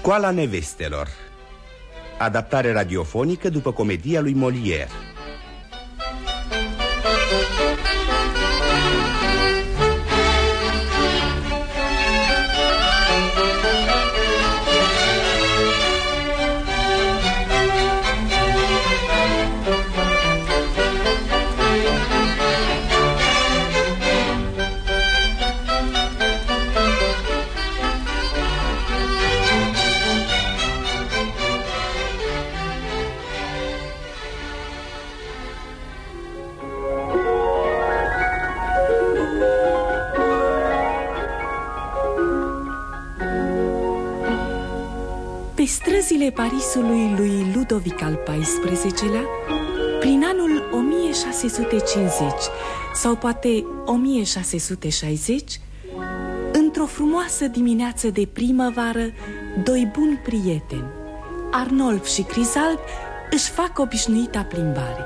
Școala nevestelor. Adaptare radiofonică după comedia lui Molière. Străzile Parisului lui Ludovic al XIV-lea, prin anul 1650 sau poate 1660, într-o frumoasă dimineață de primăvară, doi buni prieteni, Arnolf și Crisalb, își fac obișnuita plimbare.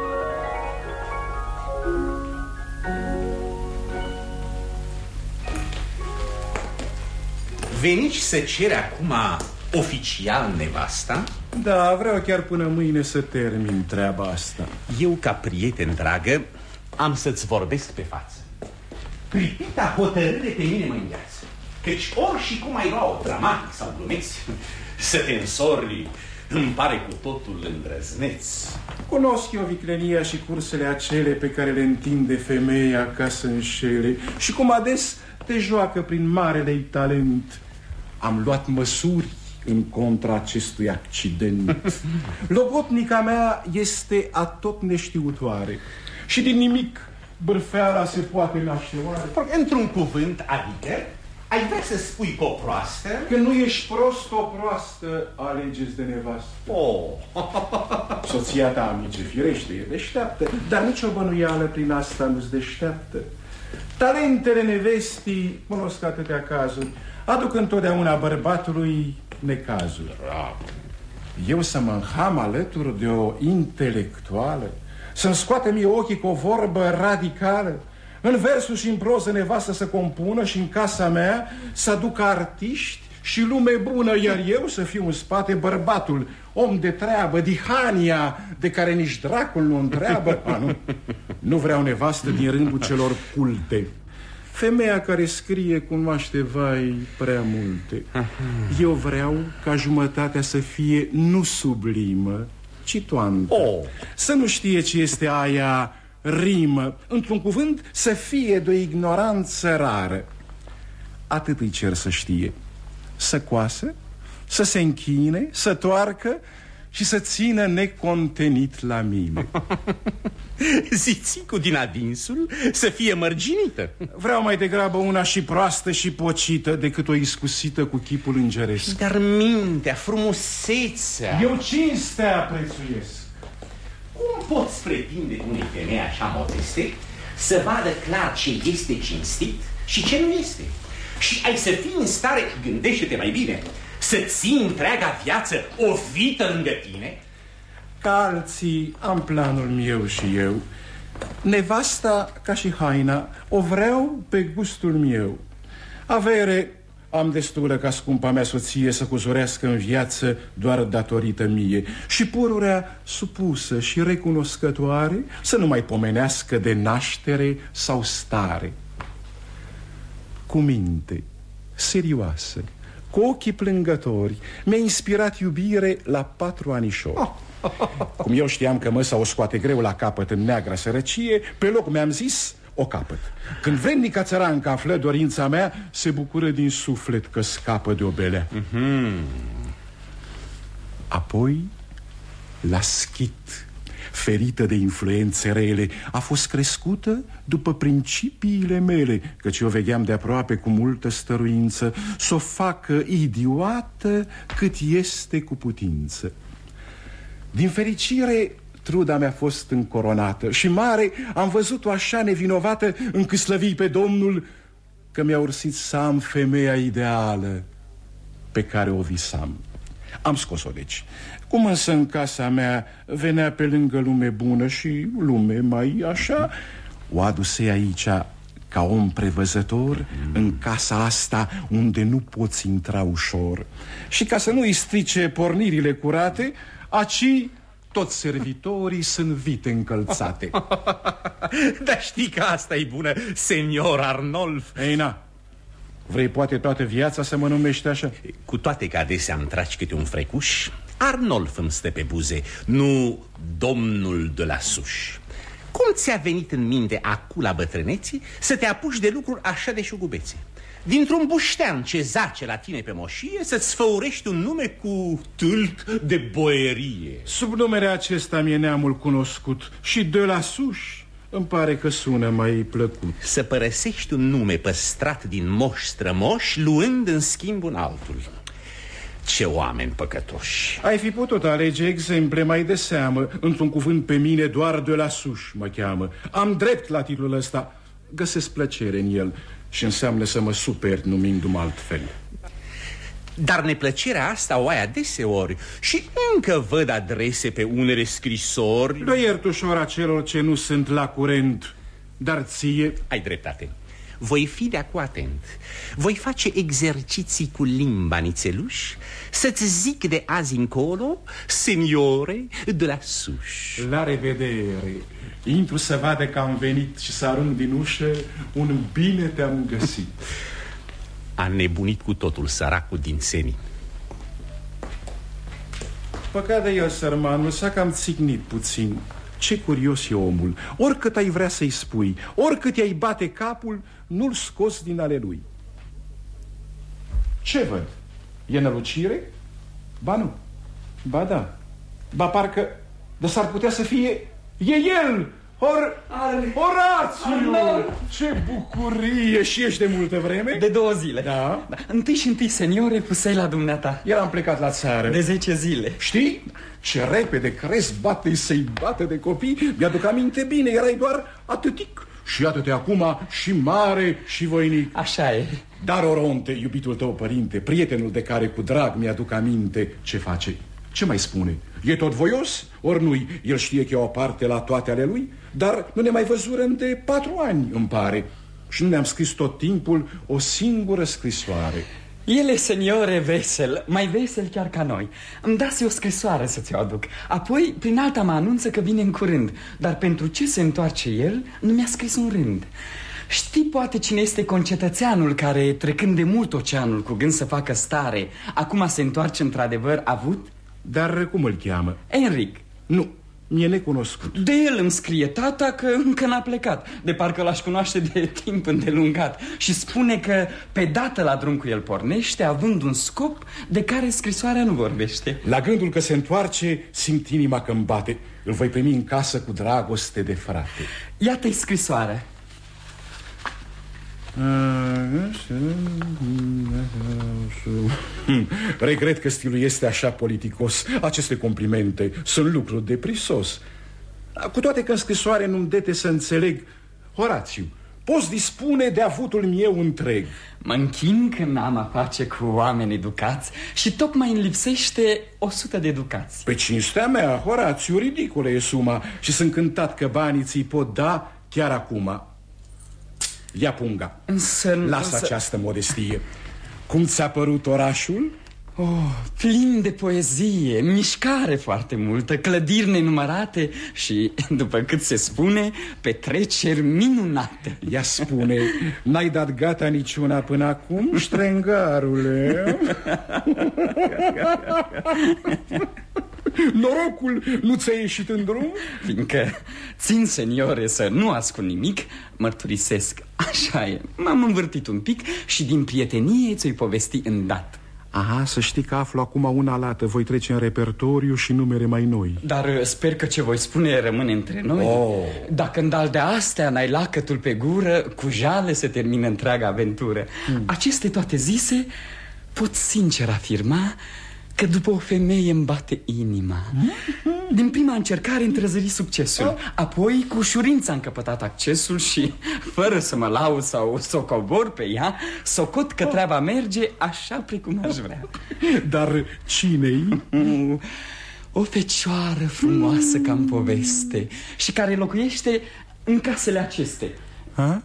Veniți să cere acum oficial nevasta? Da, vreau chiar până mâine să termin treaba asta. Eu, ca prieten dragă, am să-ți vorbesc pe față. Pripita hotărâre pe mine mă îngheață, căci ori și cum ai lua-o dramatic sau glumeț, să te însori îmi pare cu totul îndrăzneț. Cunosc eu viclenia și cursele acele pe care le întinde femeia ca să înșele și cum ades te joacă prin marele-i talent. Am luat măsuri în contra acestui accident. Logotnica mea este atot neștiutoare și din nimic bârfeala se poate naște oare. Într-un cuvânt, adică, ai vrea să spui că o proastă? Că nu ești prost, o proastă alegeți de nevastă. Soția ta, amice, firește, e deșteaptă, dar nicio bănuială prin asta nu-ți deșteaptă. Talentele nevestii, cunosc atâtea cazuri, aduc întotdeauna bărbatului necazuri. Eu să mă înham alături de o intelectuală, să-mi scoate mie ochii cu o vorbă radicală, în versul și în proză nevastă să compună și în casa mea să aducă artiști și lume bună, iar eu să fiu în spate bărbatul, om de treabă, dihania de care nici dracul nu întreabă. Nu vreau nevastă din rândul celor culte. Femeia care scrie cunoaște, vai, prea multe. Eu vreau ca jumătatea să fie nu sublimă, ci toantă. Să nu știe ce este aia rimă. Într-un cuvânt, să fie de o ignoranță rară. Atât îi cer să știe. Să coasă, să se închine, să toarcă și să țină necontenit la mine. Zițicul din adinsul să fie mărginită. Vreau mai degrabă una și proastă și pocită decât o iscusită cu chipul îngeresc. Dar mintea, frumusețea... Eu cinstea prețuiesc. Cum poți pretinde unei femei așa modeste să vadă clar ce este cinstit și ce nu este? Și ai să fii în stare, gândește-te mai bine, să ții întreaga viață o vită lângă tine? Ca alții am planul meu și eu. Nevasta, ca și haina, o vreau pe gustul meu. Avere am destulă ca scumpa mea soție să cuzurească în viață doar datorită mie. Și pururea supusă și recunoscătoare să nu mai pomenească de naștere sau stare. Cu minte serioasă, cu ochii plângători, mi-a inspirat iubire la 4 anișori. Cum eu știam că măsa o scoate greu la capăt în neagra sărăcie, pe loc mi-am zis, o capăt. Când vrednica țărancă află dorința mea, se bucură din suflet că scapă de o belea. Apoi, la schit, ferită de influențe rele, a fost crescută după principiile mele, căci eu vegheam de aproape cu multă stăruință s-o facă idiotă cât este cu putință. Din fericire, truda mea a fost încoronată și mare am văzut-o așa nevinovată încât slăvii pe Domnul că mi-a ursit să am femeia ideală pe care o visam. Am scos-o deci. Cum însă în casa mea venea pe lângă lume bună și lume mai așa, o aduse aici ca om prevăzător în casa asta unde nu poți intra ușor. Și ca să nu-i strice pornirile curate, aci toți servitorii sunt vite încălțate. Dar știi că asta e bună, senior Arnolf. Ei, na, vrei poate toată viața să mă numești așa? Cu toate că adesea îmi tragi câte un frecuș, Arnolf îmi stă pe buze, nu domnul de la Suș. Cum ți-a venit în minte acu la bătrâneții să te apuci de lucruri așa de șugubețe? Dintr-un buștean ce zace la tine pe moșie să-ți sfăurești un nume cu tâlc de boierie. Sub numele acesta mi-e neamul cunoscut și de la Suș îmi pare că sună mai plăcut. Să părăsești un nume păstrat din moși strămoși, luând în schimb un altul. Ce oameni păcătoși. Ai fi putut alege exemple mai de seamă. Într-un cuvânt, pe mine doar de la Suș mă cheamă. Am drept la titlul ăsta. Găsesc plăcere în el și înseamnă să mă super numindu-mă altfel. Dar neplăcerea asta o ai adeseori și încă văd adrese pe unele scrisori. Le iert ușor acelor ce nu sunt la curent, dar ție... Ai dreptate. Voi fi de acu atent. Voi face exerciții cu limba nițeluș, să-ți zic de azi încolo, seniore de la Suș. La revedere. Intru să vadă că am venit și să arunc din ușă un bine te-am găsit. A nebunit cu totul săracul din Senin. Păcat de el, sărmanul, s-a cam țignit puțin. Ce curios e omul. Oricât ai vrea să-i spui, oricât i-ai bate capul, nu-l scos din ale lui. Ce văd? E nălucire? Ba nu. Ba da. Ba parcă... Dar s-ar putea să fie... E el! Horațiu! Ce bucurie! Și ești de multă vreme? De 2 zile. Da. Întâi și întâi, seniore, pusei la dumneata. El am plecat la țară. De 10 zile. Știi? Ce repede cresc, bate-i să-i bată de copii. Mi-aduc aminte bine, erai doar atâtic. Și iată-te acum și mare și voinic. Așa e. Dar Oronte, iubitul tău părinte, prietenul de care cu drag mi-aduc aminte, ce face? Ce mai spune? E tot voios? Ori nu-i? El știe că e o parte la toate ale lui? Dar nu ne mai văzurăm de 4 ani, îmi pare. Și nu ne-am scris tot timpul o singură scrisoare. El e, seniore, vesel, mai vesel chiar ca noi. Îmi dase o scrisoare să ți-o aduc. Apoi, prin alta mă anunță că vine în curând. Dar pentru ce se întoarce el, nu mi-a scris un rând. Știi poate cine este concetățeanul care, trecând de mult oceanul cu gând să facă stare, acum se întoarce într-adevăr avut? Dar cum îl cheamă? Enric. Nu, mi-e necunoscut. De el îmi scrie tata că încă n-a plecat. De parcă l-aș cunoaște de timp îndelungat. Și spune că pe dată la drum cu el pornește, având un scop de care scrisoarea nu vorbește. La gândul că se întoarce, simt inima că-mi bate. Îl voi primi în casă cu dragoste de frate. Iată-i scrisoarea. Regret că stilul este așa politicos. Aceste complimente sunt lucruri de prisos. Cu toate că în scrisoare nu-mi dete să înțeleg. Horațiu, poți dispune de avutul meu întreg. Mă închin când am a face cu oameni educați și tocmai îmi lipsește 100 de ducați. Pe cinstea mea, Horațiu, ridicolă e suma. Și sunt încântat că banii ți-i pot da chiar acum. Ia punga. Lasă această modestie. Cum ți-a părut orașul? Plin de poezie, mișcare foarte multă, clădiri nenumărate și, după cât se spune, petreceri minunate. Ia spune, n-ai dat gata niciuna până acum, ștrengarule? Norocul nu ți-a ieșit în drum? Fiindcă țin, seniore, să nu ascund nimic, mărturisesc. Așa e, m-am învârtit un pic și din prietenie ți-o-i povesti îndată. Aha, să știi că aflu acum una lată. Voi trece în repertoriu și numere mai noi. Dar sper că ce voi spune rămâne între noi. Dacă în dal de astea n-ai lacătul pe gură, cu jale se termină întreaga aventură. Aceste toate zise, pot sincer afirma că după o femeie îmi bate inima. Din prima încercare întrezări succesul. Apoi cu ușurință am căpătat accesul și, fără să mă laud sau să o cobor pe ea, socot că treaba merge așa precum aș vrea. Dar cine-i? O fecioară frumoasă ca în poveste și care locuiește în casele aceste.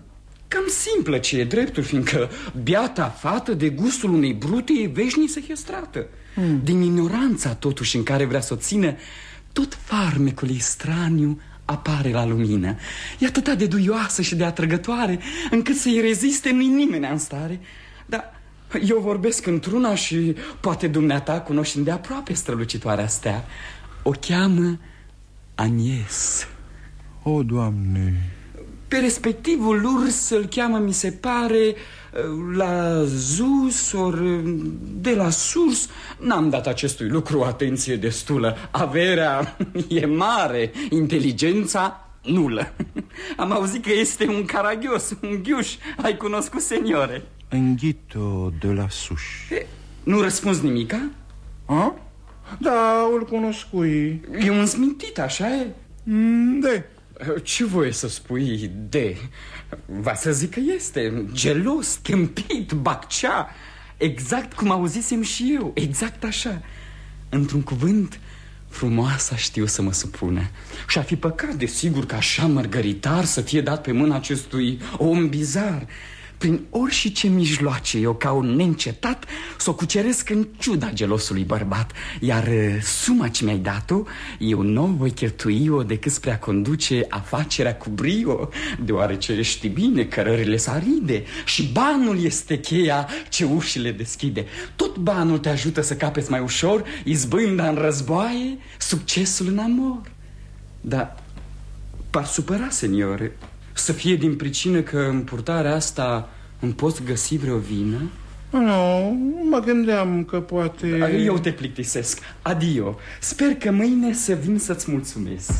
cam simplă, ce e dreptul, fiindcă biata fată de gustul unei brute e veșnic hestrată. Din ignoranța totuși în care vrea să o țină, tot farmecul ei straniu apare la lumină. E atât de duioasă și de atrăgătoare încât să-i reziste nu-i nimeni în stare. Dar eu vorbesc într-una și poate dumneata cunoști îndeaproape strălucitoarea stea. O cheamă Agnes. O, Doamne! Pe respectivul urs îl cheamă, mi se pare, la Zus ori de la Surs. N-am dat acestui lucru atenție destulă. Averea e mare, inteligența nulă. Am auzit că este un caragios, un ghiuș. Ai cunoscut, seniore? Înghito de la Sus. Nu răspunzi nimica? A? Da, îl cunoscui. E un smintit, așa e? De. Ce voie să spui de? Va să zic că este gelos, câmpit, baccea. Exact cum auzisem și eu, exact așa. Într-un cuvânt, frumoasa știu să mă supună. Și-ar fi păcat, desigur, că așa mărgăritar să fie dat pe mâna acestui om bizar. Prin orice mijloace eu, ca un neîncetat, s-o cuceresc în ciuda gelosului bărbat. Iar suma ce mi-ai dat-o, eu nu voi cheltui-o decât spre a conduce afacerea cu brio, deoarece știi bine că rările s-aride și banul este cheia ce ușile deschide. Tot banul te ajută să capeți mai ușor izbânda în războaie, succesul în amor. Dar par supăra, seniore, să fie din pricină că în purtarea asta îmi poți găsi vreo vină? Nu, mă gândeam că poate... Eu te plictisesc. Adio. Sper că mâine să vin să-ți mulțumesc.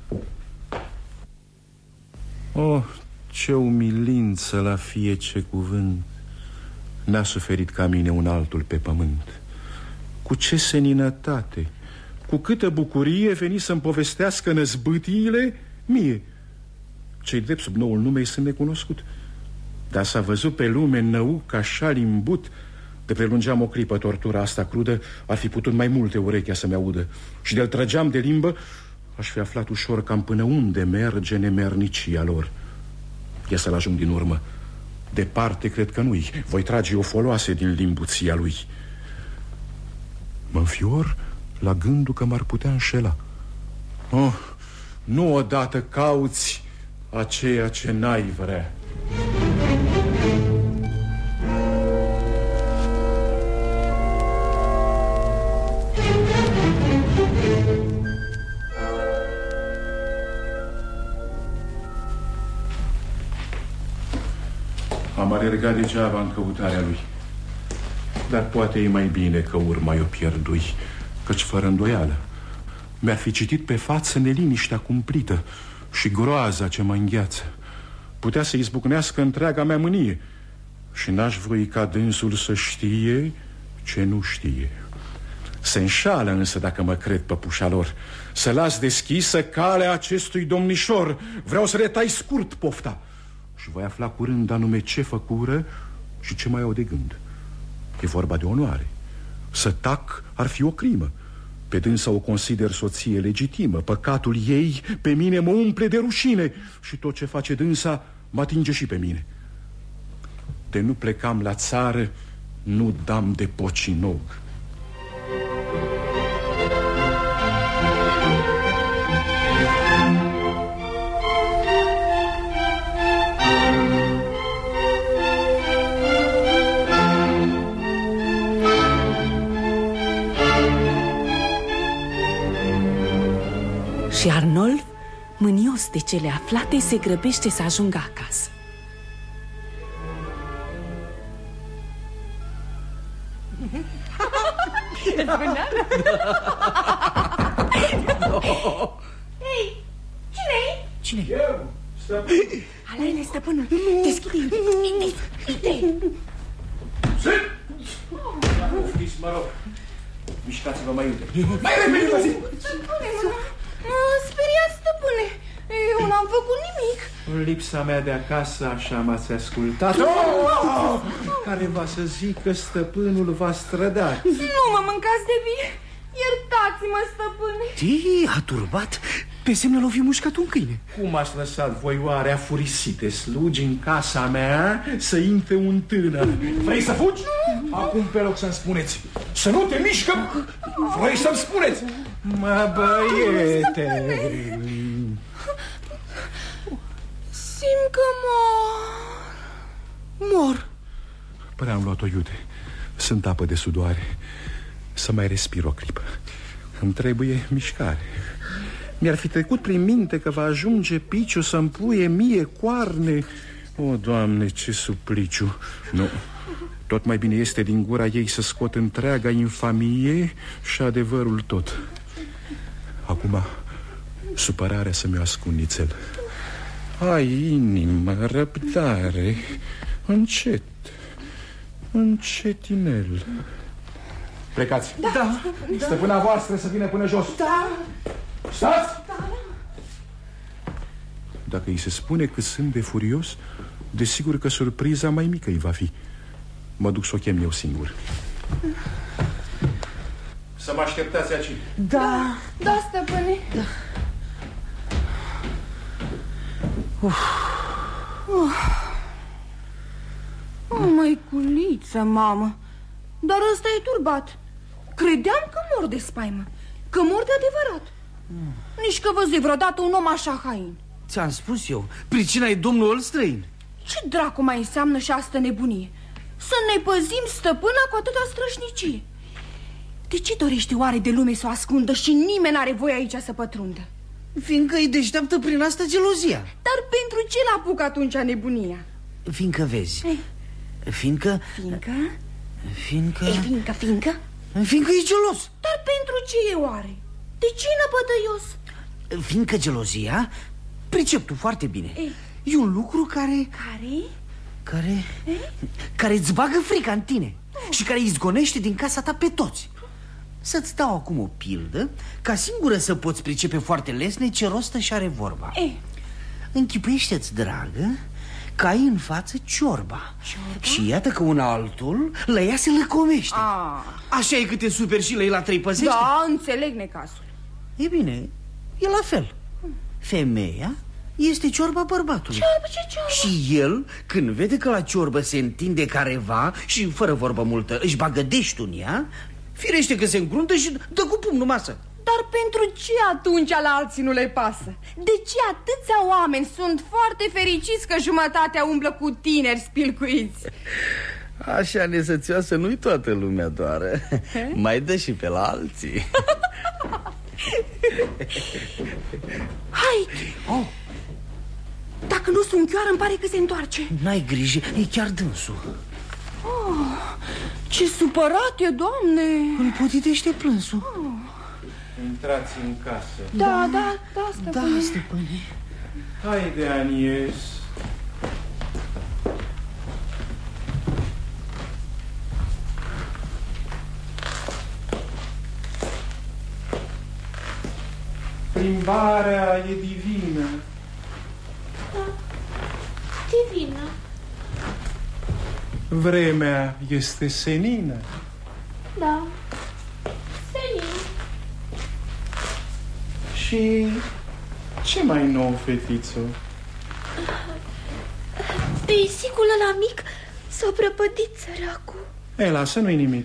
Oh, ce umilință la fiece cuvânt. N-a suferit ca mine un altul pe pământ. Cu ce seninătate, cu câtă bucurie veni să-mi povestească năzbâtiile mie. Cei drept sub noul nume sunt necunoscut, dar s-a văzut pe lume năuc așa limbut. De prelungeam o clipă tortura asta crudă, ar fi putut mai multe urechea să-mi audă. Și de-l trăgeam de limbă, aș fi aflat ușor cam până unde merge nemernicia lor. Ia să-l ajung din urmă. Departe cred că nu-i. Voi trage o foloase din limbuția lui. Mă înfior la gândul că m-ar putea înșela. Oh, nu odată cauți aceea ce n-ai vrea. Am alergat degeaba în căutarea lui, dar poate e mai bine că urma o pierdui, căci fără îndoială mi-ar fi citit pe față neliniștea cumplită și groaza ce mă îngheață. Putea să izbucnească întreaga mea mânie și n-aș voi ca dânsul să știe ce nu știe. Se înșală însă dacă mă cred păpușa lor. Să las deschisă calea acestui domnișor. Vreau să le tai scurt pofta și voi afla curând anume ce făcură și ce mai au de gând. E vorba de onoare. Să tac ar fi o crimă. Pe dânsa o consider soție legitimă. Păcatul ei pe mine mă umple de rușine și tot ce face dânsa mă atinge și pe mine. De nu plecam la țară, nu dam de pocinog. Și Arnolf, mânios de cele aflate, se grăbește să ajungă acasă. Hei, cine-i? Cine? Eu, stăpân. Alene, stăpânul. Deschide. Mă rog, mișcați-vă mai uite. Mai repede! Stăpâne, mă speriați, stăpâne. Eu n-am făcut nimic. În lipsa mea de acasă așa m-ați ascultat. Care va să zic că stăpânul v-a strădat. Nu mă mâncați de vie. Iertați-mă, stăpâne. Te-a turbat Pe semne l-o fi mușcat un câine. Cum ați lăsat voi oare afurisite slugi în casa mea să intre un tânăr? Vrei să fugi? Acum pe loc să-mi spuneți. Să nu te mișcă! Vrei să-mi spuneți? Mă, băiete! Simt că mor. Păi am luat-o, iute. Sunt apă de sudoare. Să mai respir o clipă. Îmi trebuie mișcare. Mi-ar fi trecut prin minte că va ajunge piciu să-mi puie mie coarne. O, Doamne, ce supliciu. Nu, tot mai bine este din gura ei să scot întreaga infamie și adevărul tot. Acum, supărarea să mi-o ascund nițel. Ai inimă, răbdare. Încet, încetinel. Plecați. Da. Stăpâna voastră să vină până jos. Da. Stați! Dacă îi se spune că sunt de furios, desigur că surpriza mai mică îi va fi. Mă duc să o chem eu singur. Să mă așteptați aici. Da, stăpâne. Da. Măiculiță, mamă. Dar ăsta e turbat. Credeam că mor de spaimă, că mor de adevărat. Nici că văzui vreodată un om așa hain. Ți-am spus eu, pricina e domnul străin. Ce dracu mai înseamnă și asta nebunie? Să ne păzim stăpâna cu atâta strășnicie. De ce dorește oare de lume să o ascundă și nimeni n-are voie aici să pătrundă? Fiindcă îi deșteaptă prin asta gelozia. Dar pentru ce l-apuc atunci nebunia? Fiindcă vezi. Fiindcă e gelos. Dar pentru ce e oare? De ce e năpătăios? Fiindcă gelozia, pricep tu foarte bine, e un lucru care îți bagă frica în tine și care îi izgonește din casa ta pe toți. Să-ți dau acum o pildă, ca singură să poți pricepe foarte lesne ce rostă și are vorba. Închipuiește-ți, dragă, că ai în față ciorba. Și iată că un altul la ea se lăcomește. Așa e că te superi și la trei păsește? Da, înțeleg necazul. E bine, e la fel. Femeia este ciorba bărbatului. Ce ciorbă? Și el, când vede că la ciorbă se întinde careva și, fără vorbă multă, își bagă deștul în ea, firește că se încruntă și dă cu pumnul masă. Dar pentru ce atunci la alții nu le pasă? De ce atâția oameni sunt foarte fericiți că jumătatea umblă cu tineri spilcuiți? Așa nesățioasă nu-i toată lumea doar. Mai dă și pe la alții. Hai! Dacă nu sunt chioară, îmi pare că se întoarce. N-ai grijă, e chiar dânsul. Ce supărat e, Doamne! Îl potitește plânsul. Intrați în casă. Da, stăpâne. Da, stăpâne. Haide, Anies. Plimbarea e divină. Divină. Vremea este senină. Da. Senin. Și ce mai nou, fetițo? Peisicul ăla mic s-a prăpădit, săracul. Lasă, nu-i nimic.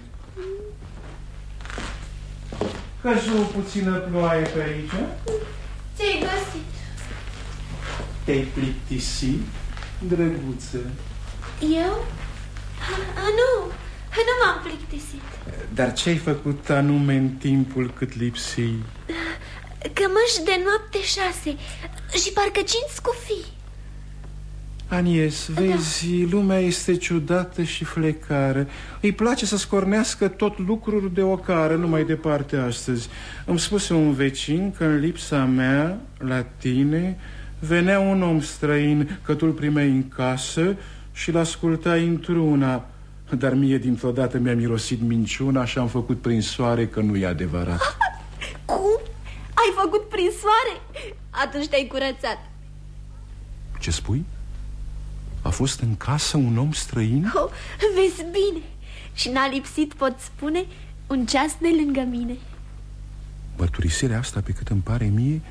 Căzu puțină ploaie pe aici. Ți-ai găsit? Te-ai plictisit, drăguță? Eu? Nu m-am plictisit. Dar ce-ai făcut anume în timpul cât lipsi? Cămăși de noapte 6 și parcă 5 scufii. Anies, vezi, lumea este ciudată și flecară. Îi place să scornească tot lucruri de ocară. Nu mai departe astăzi îmi spuse un vecin că în lipsa mea, la tine, venea un om străin, că tu-l primeai în casă și l-ascultai într-una. Dar mie dintr-o dată mi-a mirosit minciuna și am făcut prin soare că nu e adevărat. Cum? Ai făcut prin soare? Atunci te-ai curățat. Ce spui? A fost în casă un om străin? Vezi bine. Și n-a lipsit, pot spune, un ceas de lângă mine. Mărturisirea asta, pe cât îmi pare mie,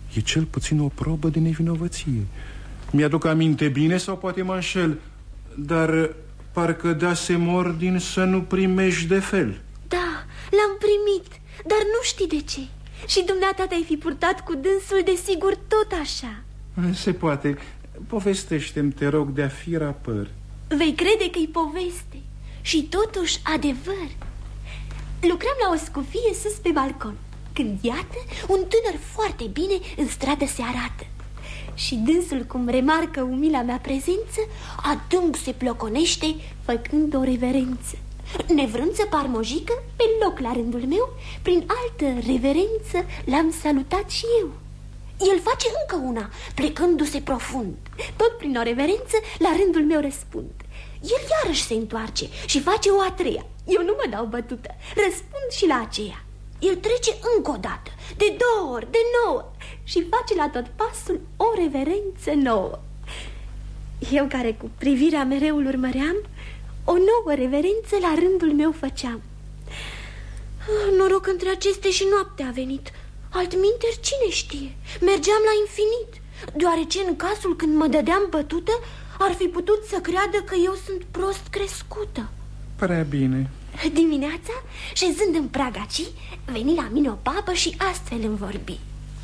E cel puțin o probă de nevinovăție. Mi-aduc aminte bine sau poate mă înșel, dar parcă dasem ordin să nu primești de fel. Da, l-am primit, dar nu știi de ce. Și dumneata te-ai fi purtat cu dânsul, desigur, tot așa. Se poate. Povestește-mi, te rog, de-a fi rapăr. Vei crede că-i poveste și totuși adevăr. Lucram la o scufie sus pe balcon, când iată, un tânăr foarte bine în stradă se arată. Și dânsul, cum remarcă umila mea prezență, adânc se ploconește, făcând o reverență. Nevrând să par mojică, pe loc la rândul meu, prin altă reverență l-am salutat și eu. El face încă una, plecându-se profund. Tot prin o reverență, la rândul meu răspund. El iarăși se întoarce și face o a treia. Eu nu mă dau bătută, răspund și la aceea. El trece încă o dată, de 2 ori, de 9, și face la tot pasul o reverență nouă. Eu, care cu privirea mereu îl urmăream, o nouă reverență la rândul meu făceam. Noroc între acestea și noaptea a venit. Altminteri, cine știe, mergeam la infinit, deoarece în cazul când mă dădeam bătută, ar fi putut să creadă că eu sunt prost crescută. Prea bine. Dimineața, șezând în pragaci, veni la mine o babă și astfel îmi vorbi.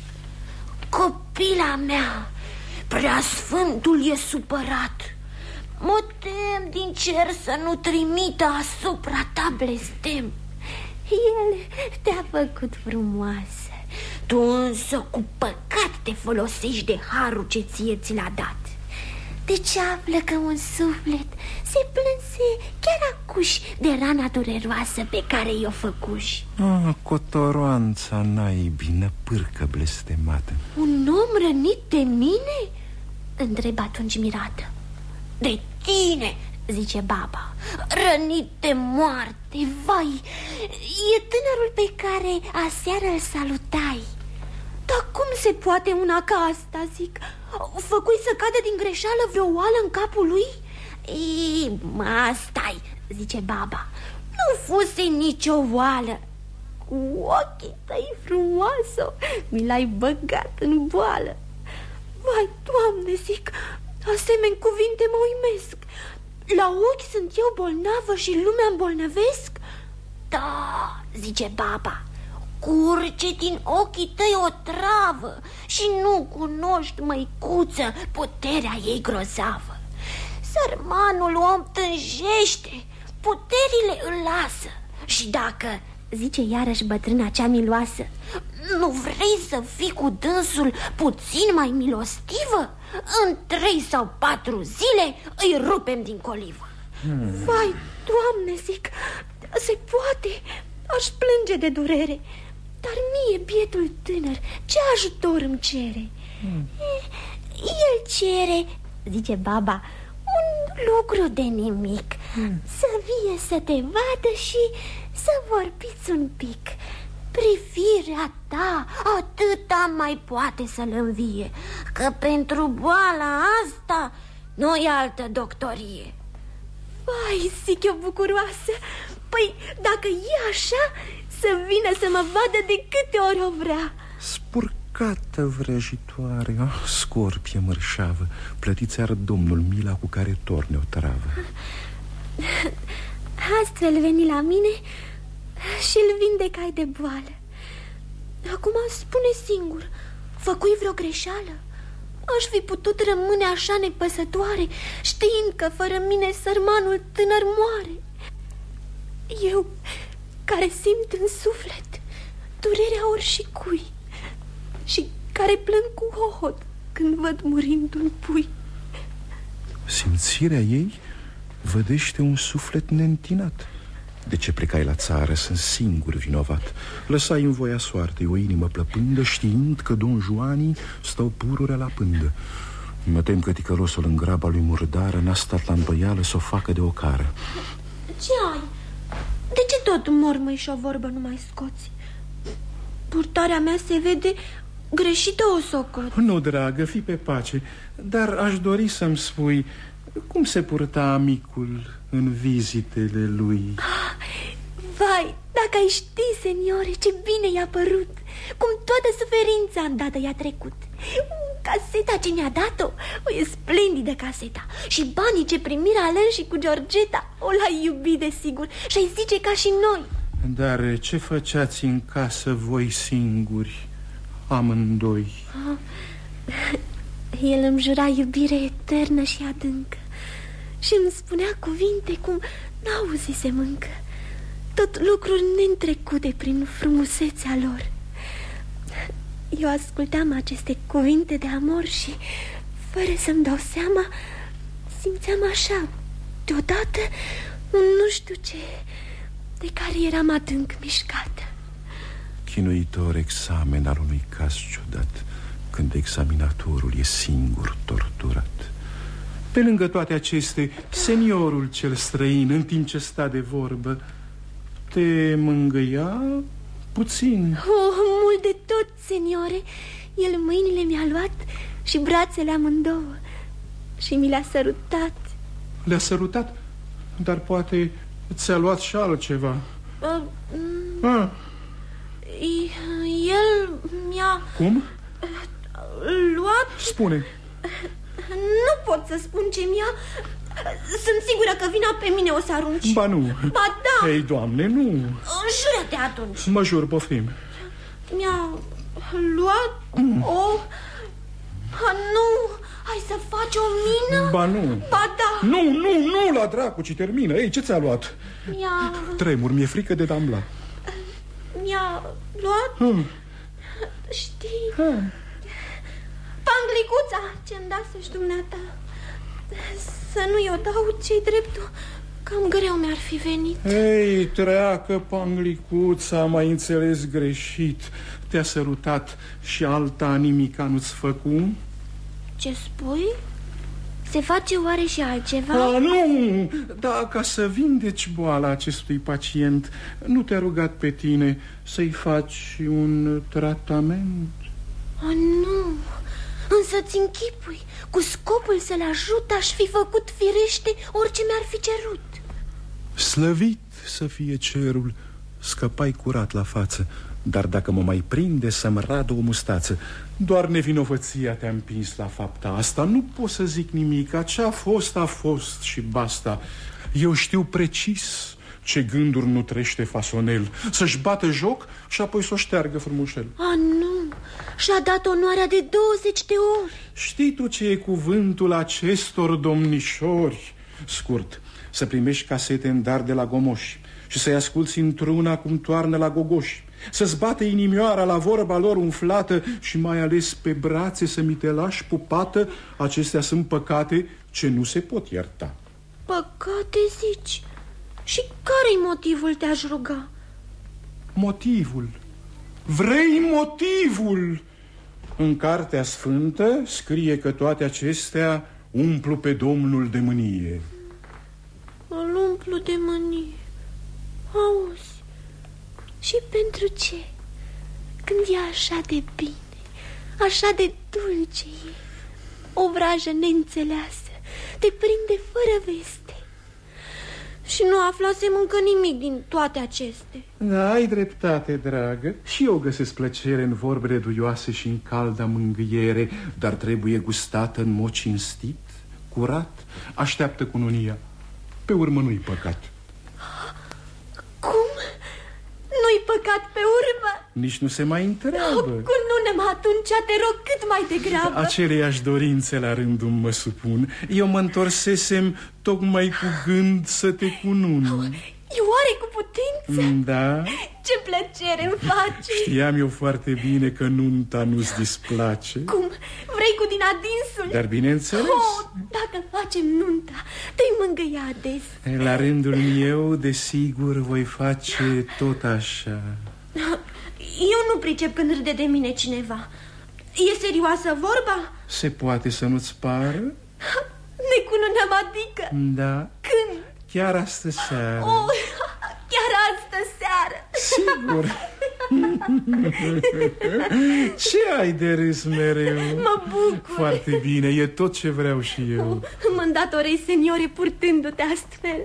Copila mea, preasfântul e supărat. Mă tem din cer să nu trimită asupra ta blestem. El te-a făcut frumoasă, tu însă cu păcat te folosești de harul ce ție ți l-a dat. Deci află că un suflet se plânse chiar acuși de rana dureroasă pe care i-o făcuși. Cotoroanța naibii, pârcă blestemată. Un om rănit de mine? Întreb atunci mirată. De tine, zice baba, rănit de moarte, vai. E tânărul pe care aseară îl salutai. Dar cum se poate una ca asta, zic? Făcui să cadă din greșeală vreo oală în capul lui? Ei, stai, zice baba, nu fuse nicio oală. Cu ochii tăi frumoasă mi l-ai băgat în boală. Vai, Doamne, zic, asemeni cuvinte mă uimesc. La ochi sunt eu bolnavă și lumea îmbolnăvesc? Da, zice baba, curge din ochii tăi o travă și nu cunoști, măicuță, puterea ei grozavă. Sărmanul om tânjește, puterile îl lasă. Și dacă, zice iarăși bătrâna cea miloasă, nu vrei să fii cu dânsul puțin mai milostivă, în 3 sau 4 zile îi rupem din colivă. Vai, Doamne, zic, se poate, aș plânge de durere. Dar mie, bietul tânăr, ce ajutor îmi cere? El cere, zice baba, un lucru de nimic. Să vie să te vadă și să vorbiți un pic. Privirea ta atâta mai poate să-l învie, că pentru boala asta nu-i altă doctorie. Vai, zic eu bucuroasă, păi dacă e așa, să vină să mă vadă de câte ori o vrea. Spurcată vrăjitoare, scorpie mărșavă, plătiți-ar Domnul mila cu care torne o travă. Astfel veni la mine și îl vindecai de boală. Acum spune singur, făcui vreo greșeală? Aș fi putut rămâne așa nepăsătoare, știind că fără mine sărmanul tânăr moare. Eu, care simt în suflet durerea oricui și care plâng cu hohot când văd murind un pui. Simțirea ei vădește un suflet neîntinat. De ce plecai la țară? Sunt singur vinovat. Lăsai în voia soartei o inimă plăpândă, știind că Don Juanii stau pururea la pândă. Mă tem că ticălosul în graba lui murdară n-a stat la îndoială să o facă de ocară. Ce ai? De ce tot mormăi și o vorbă nu mai scoți? Purtarea mea se vede greșită, o socot. Nu, dragă, fii pe pace. Dar aș dori să-mi spui cum se purta amicul în vizitele lui. Vai, dacă ai ști, seniore, ce bine i-a părut. cum toată suferința îndată i-a trecut. Caseta ce mi-a dat-o, e splendidă caseta. Și banii ce primira Alen și cu Georgeta, o l-ai iubit desigur și-ai zice ca și noi. Dar ce făceați în casă voi singuri, amândoi? El îmi jura iubire eternă și adâncă și îmi spunea cuvinte cum n-auzisem încă, tot lucruri neîntrecute prin frumusețea lor. Eu ascultam aceste cuvinte de amor și, fără să-mi dau seama, simțeam așa, deodată, un nu știu ce, de care eram adânc mișcată. Chinuitor examen al unui caz ciudat, când examinatorul e singur torturat. Pe lângă toate acestea, seniorul cel străin, în timp ce sta de vorbă, te mângâia puțin. Mult de tot, seniore. El mâinile mi-a luat și brațele amândouă și mi le-a sărutat. Le-a sărutat? Dar poate ți-a luat și altceva. El mi-a... Cum? Luat... Spune. Nu pot să spun ce mi-a... Sunt sigură că vina pe mine o să arunci. Ba nu. Ba da. Ei, Doamne, nu. Jură-te atunci. Mă jur, poftim. Mi-a luat o... Nu, hai să faci o mină. Ba nu. Ba da. Nu, la dracu, ci termină. Ei, ce ți-a luat? Tremur, mi-e frică de Dambla. Mi-a luat... Știi... Panglicuța ce-mi dase-și dumneata. Să nu-i o dau, ce-i dreptul, cam greu mi-ar fi venit. Ei, treacă, Panglicuța, m-ai înțeles greșit. Te-a sărutat și alta nimica nu-ți făcu? Ce spui? Se face oare și altceva? Nu, dar ca să vindeci boala acestui pacient, nu te-a rugat pe tine să-i faci un tratament? Nu, însă ți închipui, cu scopul să-l ajut aș fi făcut firește orice mi-ar fi cerut. Slăvit să fie cerul, scăpai curat la față. Dar dacă mă mai prinde să-mi radă o mustață, doar nevinovăția te-a împins la fapta asta. Nu pot să zic nimic, ce a fost și basta. Eu știu precis ce gânduri nutrește Fasonel, să-și bată joc și apoi să o șteargă frumușel. Nu, și-a dat onoarea de 20 de ori. Știi tu ce e cuvântul acestor domnișori? Scurt, să primești casete în dar de la gomoși și să-i asculți într-una cum toarnă la gogoși, să-ți bată inimioara la vorba lor umflată și mai ales pe brațe să mi te lași pupată. Acestea sunt păcate ce nu se pot ierta. Păcate, zici? Și care-i motivul, te-aș ruga? Motivul? Vrei motivul? În Cartea Sfântă scrie că toate acestea umplu pe Domnul de mânie. Îl umplu de mânie. Auzi, și pentru ce? Când e așa de bine, așa de dulce e, o vrajă neînțeleasă te prinde fără veste. Și nu aflasem încă nimic din toate acestea. Da, ai dreptate, dragă. Și eu găsesc plăcere în vorbele duioase și în calda mângâiere, dar trebuie gustată în mod cinstit, curat. Așteaptă cununia. Pe urmă nu-i păcat. Cum? Nu-i păcat pe urmă? Nici nu se mai întreabă. Cunune-mă atunci, te rog, cât mai degrabă. Aceleiași dorințe la rândul mă supun. Eu mă întorsesem tocmai cu gând să te cunun. E oare cu putință? Da. Ce plăcere îmi face. Știam eu foarte bine că nunta nu-ți displace. Cum? Vrei cu din adinsul? Dar bineînțeles. Dacă facem nunta, te-i mângâia ades. La rândul meu, desigur, voi face tot așa. Eu nu pricep când râde de mine cineva. E serioasă vorba? Se poate să nu-ți pară? Ne cununeam adică? Da. Când? Chiar astă seară. Chiar astă seară. Sigur. Ce ai de râs mereu? Mă bucur. Foarte bine, e tot ce vreau și eu. Mă îndatorei, seniore, purtându-te astfel.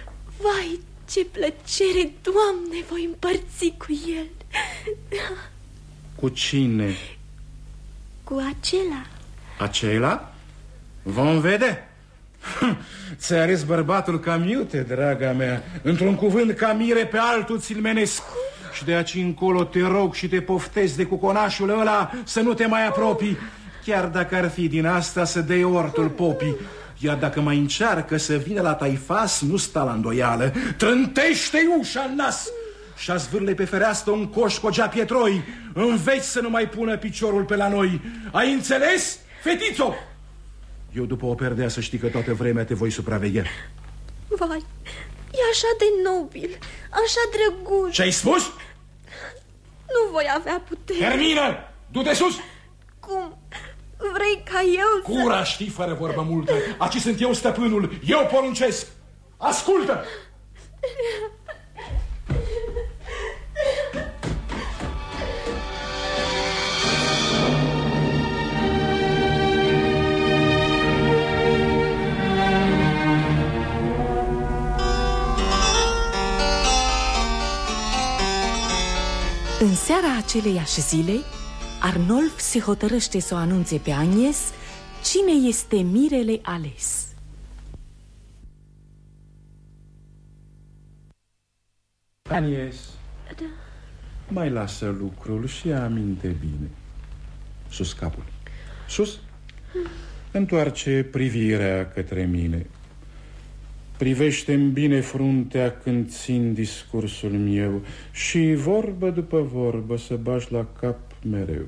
Vai, ce plăcere, Doamne, voi împărți cu el. Cu cine? Cu acela. Acela? Vom vedea. Ți-ai ales bărbatul cam iute, draga mea. Într-un cuvânt, ca mire pe altul ți-l menesc. Și de aici încolo te rog și te poftesc de cuconașul ăla să nu te mai apropii. Chiar dacă ar fi din asta să dai ortul popii. Iar dacă mai încearcă să vină la taifas, nu sta la îndoială. Trântește-i ușa în nas și-a zvârle pe fereastră un coș cu o gea pietroi. Înveți să nu mai pună piciorul pe la noi. Ai înțeles, fetițo? Eu după o perdea să știi că toată vremea te voi supraveghea. Vai, e așa de nobil, așa drăguț. Ce-ai spus? Nu voi avea putere. Termină! Du-te sus! Cum? Vrei ca eu să... Cura știi fără vorbă multă. Aici sunt eu stăpânul, eu poruncesc. Ascultă! În seara aceleiași zile, Arnolf se hotărăște să o anunțe pe Agnes cine este mirele ales. Agnes, da. Mai lasă lucrul și ia aminte bine. Sus capul. Sus. Întoarce privirea către mine. Privește-mi bine fruntea când țin discursul meu și vorbă după vorbă să bagi la cap mereu.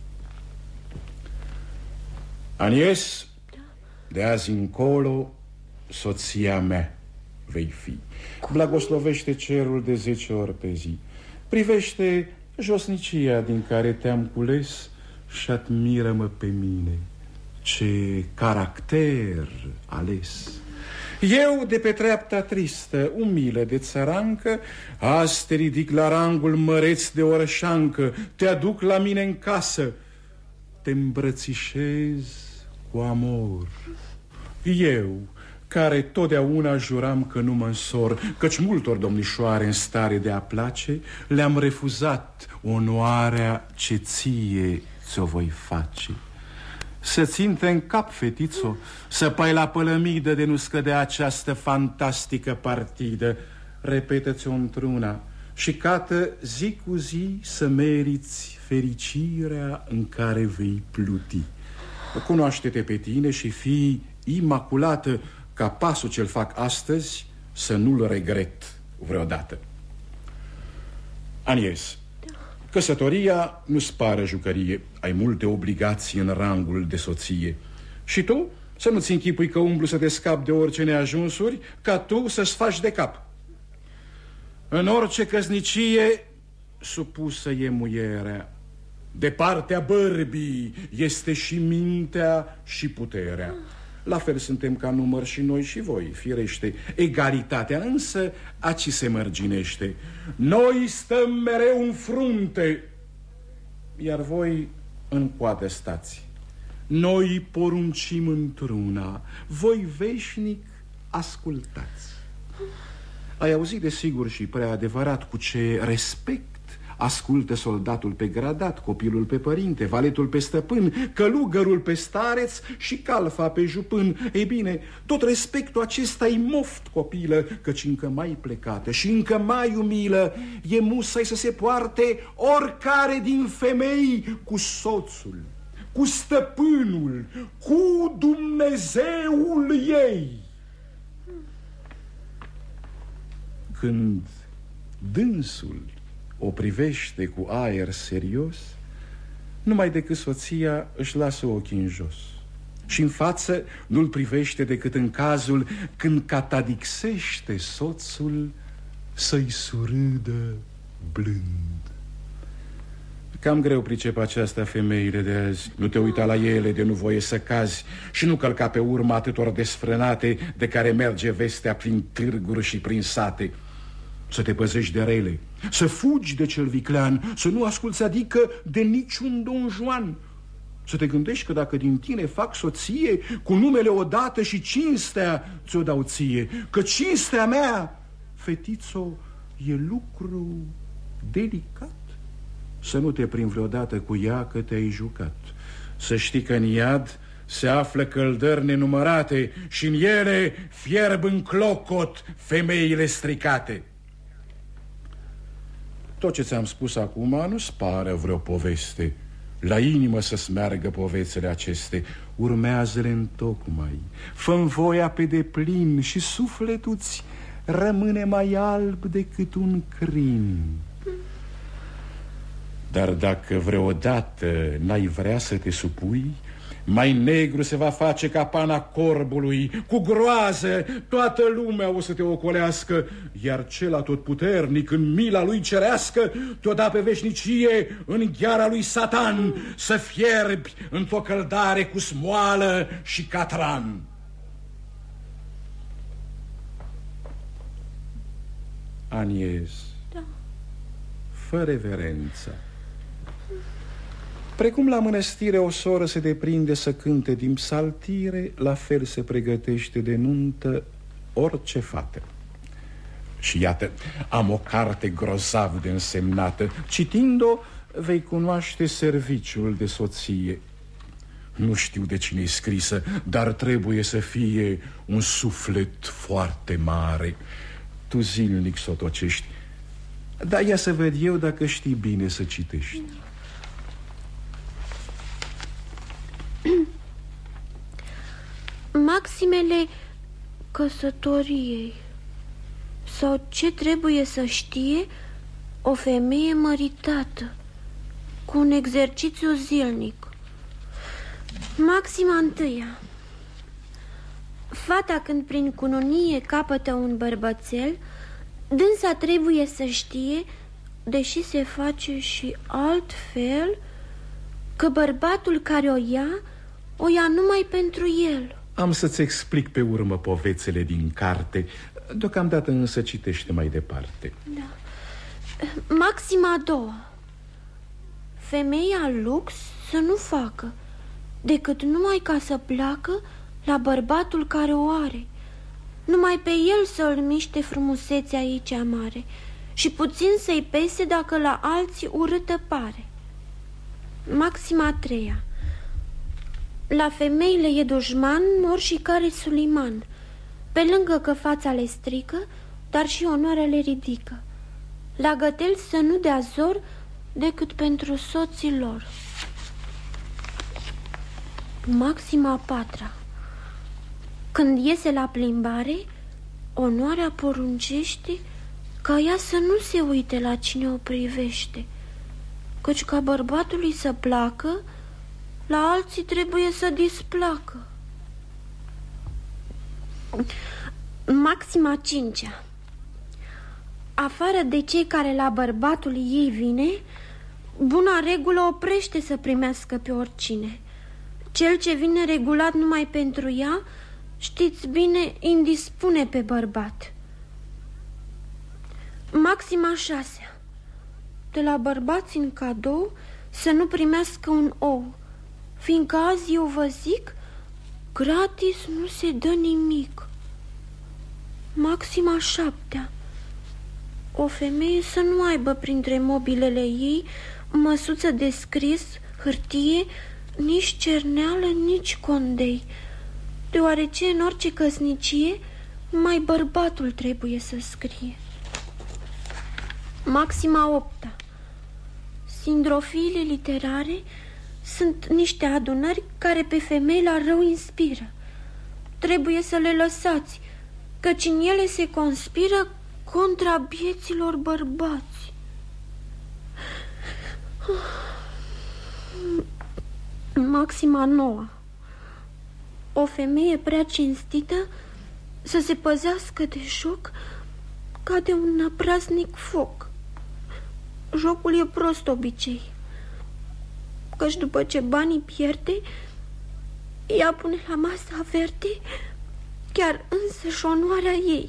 Agnes, de azi încolo, soția mea vei fi. Blagoslovește cerul de 10 ori pe zi. Privește josnicia din care te-am cules și admiră-mă pe mine. Ce caracter ales! Eu, de pe treapta tristă, umilă de țărancă, azi te ridic la rangul măreț de orășancă, te aduc la mine în casă, te îmbrățișez cu amor. Eu, care totdeauna juram că nu mă însor, căci multor domnișoare în stare de a place le-am refuzat onoarea ce ție ți-o voi face. Să țin-te în cap, fetițo, să pai la pălămidă de nu scădea această fantastică partidă. Repetă-ți-o într-una și cată zi cu zi să meriți fericirea în care vei pluti. Cunoaște-te pe tine și fii imaculată, ca pasul ce-l fac astăzi să nu-l regret vreodată. Agnes, căsătoria nu-ți pară jucărie. Ai multe obligații în rangul de soție. Și tu să nu-ți închipui că umblu să te scapi de orice neajunsuri, ca tu să-ți faci de cap. În orice căsnicie supusă e muierea. De partea bărbii este și mintea și puterea. La fel suntem ca număr și noi și voi, firește. Egalitatea însă aci se mărginește. Noi stăm mereu în frunte, iar voi în coadă stați. Noi poruncim într-una, voi veșnic ascultați. Ai auzit de sigur și prea adevărat cu ce respect ascultă soldatul pe gradat, copilul pe părinte, valetul pe stăpân, călugărul pe stareț și calfa pe jupân. Ei bine, tot respectul acesta-i moft, copilă, căci încă mai plecată și încă mai umilă e musai să se poarte oricare din femei cu soțul, cu stăpânul, cu Dumnezeul ei. Când dânsul o privește cu aer serios, numai decât soția își lasă ochii în jos și în față nu-l privește decât în cazul când catadixește soțul să-i surâdă blând. Cam greu pricep aceasta femeile de azi. Nu te uita la ele de nu voie să cazi și nu călca pe urma atâtor desfrânate de care merge vestea prin târguri și prin sate. Să te păzești de rele, să fugi de cel viclean, să nu asculți adică de niciun Don Juan. Să te gândești că dacă din tine fac soție, cu numele odată și cinstea ți-o dau ție. Că cinstea mea, fetițo, e lucru delicat. Să nu te prind vreodată cu ea că te-ai jucat. Să știi că în iad se află căldări nenumărate și în ele fierb în clocot femeile stricate. Tot ce ți-am spus acum nu-ți pară vreo poveste. La inimă să-ți meargă povețele aceste. Urmează-le întocmai. Fă-mi voia pe deplin și sufletul-ți rămâne mai alb decât un crin. Dar dacă vreodată n-ai vrea să te supui, mai negru se va face ca pana corbului. Cu groază toată lumea o să te ocolească, iar cel atotputernic în mila lui cerească te-o da pe veșnicie în gheara lui Satan, să fierbi într-o căldare cu smoală și catran. Anies, da. Fă reverența. Precum la mănăstire o soră se deprinde să cânte din psaltire, la fel se pregătește de nuntă orice fată. Și iată, am o carte grozav de însemnată. Citind-o, vei cunoaște serviciul de soție. Nu știu de cine e scrisă, dar trebuie să fie un suflet foarte mare. Tu zilnic s-o tocești. Dar ia să văd eu dacă știi bine să citești. Maximele căsătoriei, sau ce trebuie să știe o femeie măritată cu un exercițiu zilnic. Maxima întâia. Fata când prin cununie capătă un bărbățel, dânsa trebuie să știe, deși se face și altfel, că bărbatul care o ia numai pentru el. Am să-ți explic pe urmă povețele din carte. Deocamdată însă citește mai departe. Da. Maxima a doua. Femeia lux să nu facă decât numai ca să placă la bărbatul care o are. Numai pe el să-l miște frumusețea ei cea mare și puțin să-i pese dacă la alții urâtă pare. Maxima a treia. La femeile e dușman mor și care Suliman, pe lângă că fața le strică, dar și onoarea le ridică. La gătel să nu dea zor decât pentru soții lor. Maxima a patra. Când iese la plimbare, onoarea poruncește ca ea să nu se uite la cine o privește, căci ca bărbatului să placă, la alții trebuie să displacă. Maxima cincea. Afară de cei care la bărbatul ei vine, buna regulă oprește să primească pe oricine. Cel ce vine regulat numai pentru ea, știți bine, indispune pe bărbat. Maxima șasea. De la bărbați în cadou să nu primească un ou, fiindcă azi eu vă zic, gratis nu se dă nimic. Maxima șaptea. O femeie să nu aibă printre mobilele ei măsuță de scris, hârtie, nici cerneală, nici condei, deoarece în orice căsnicie mai bărbatul trebuie să scrie. Maxima opta. Sindrofiile literare sunt niște adunări care pe femei la rău inspiră. Trebuie să le lăsați, căci în ele se conspiră contra bieților bărbați. Maxima noua. O femeie prea cinstită să se păzească de joc ca de un năprasnic foc. Jocul e prost obicei, căci după ce banii pierde, ea pune la masa verde chiar însăși onoarea ei.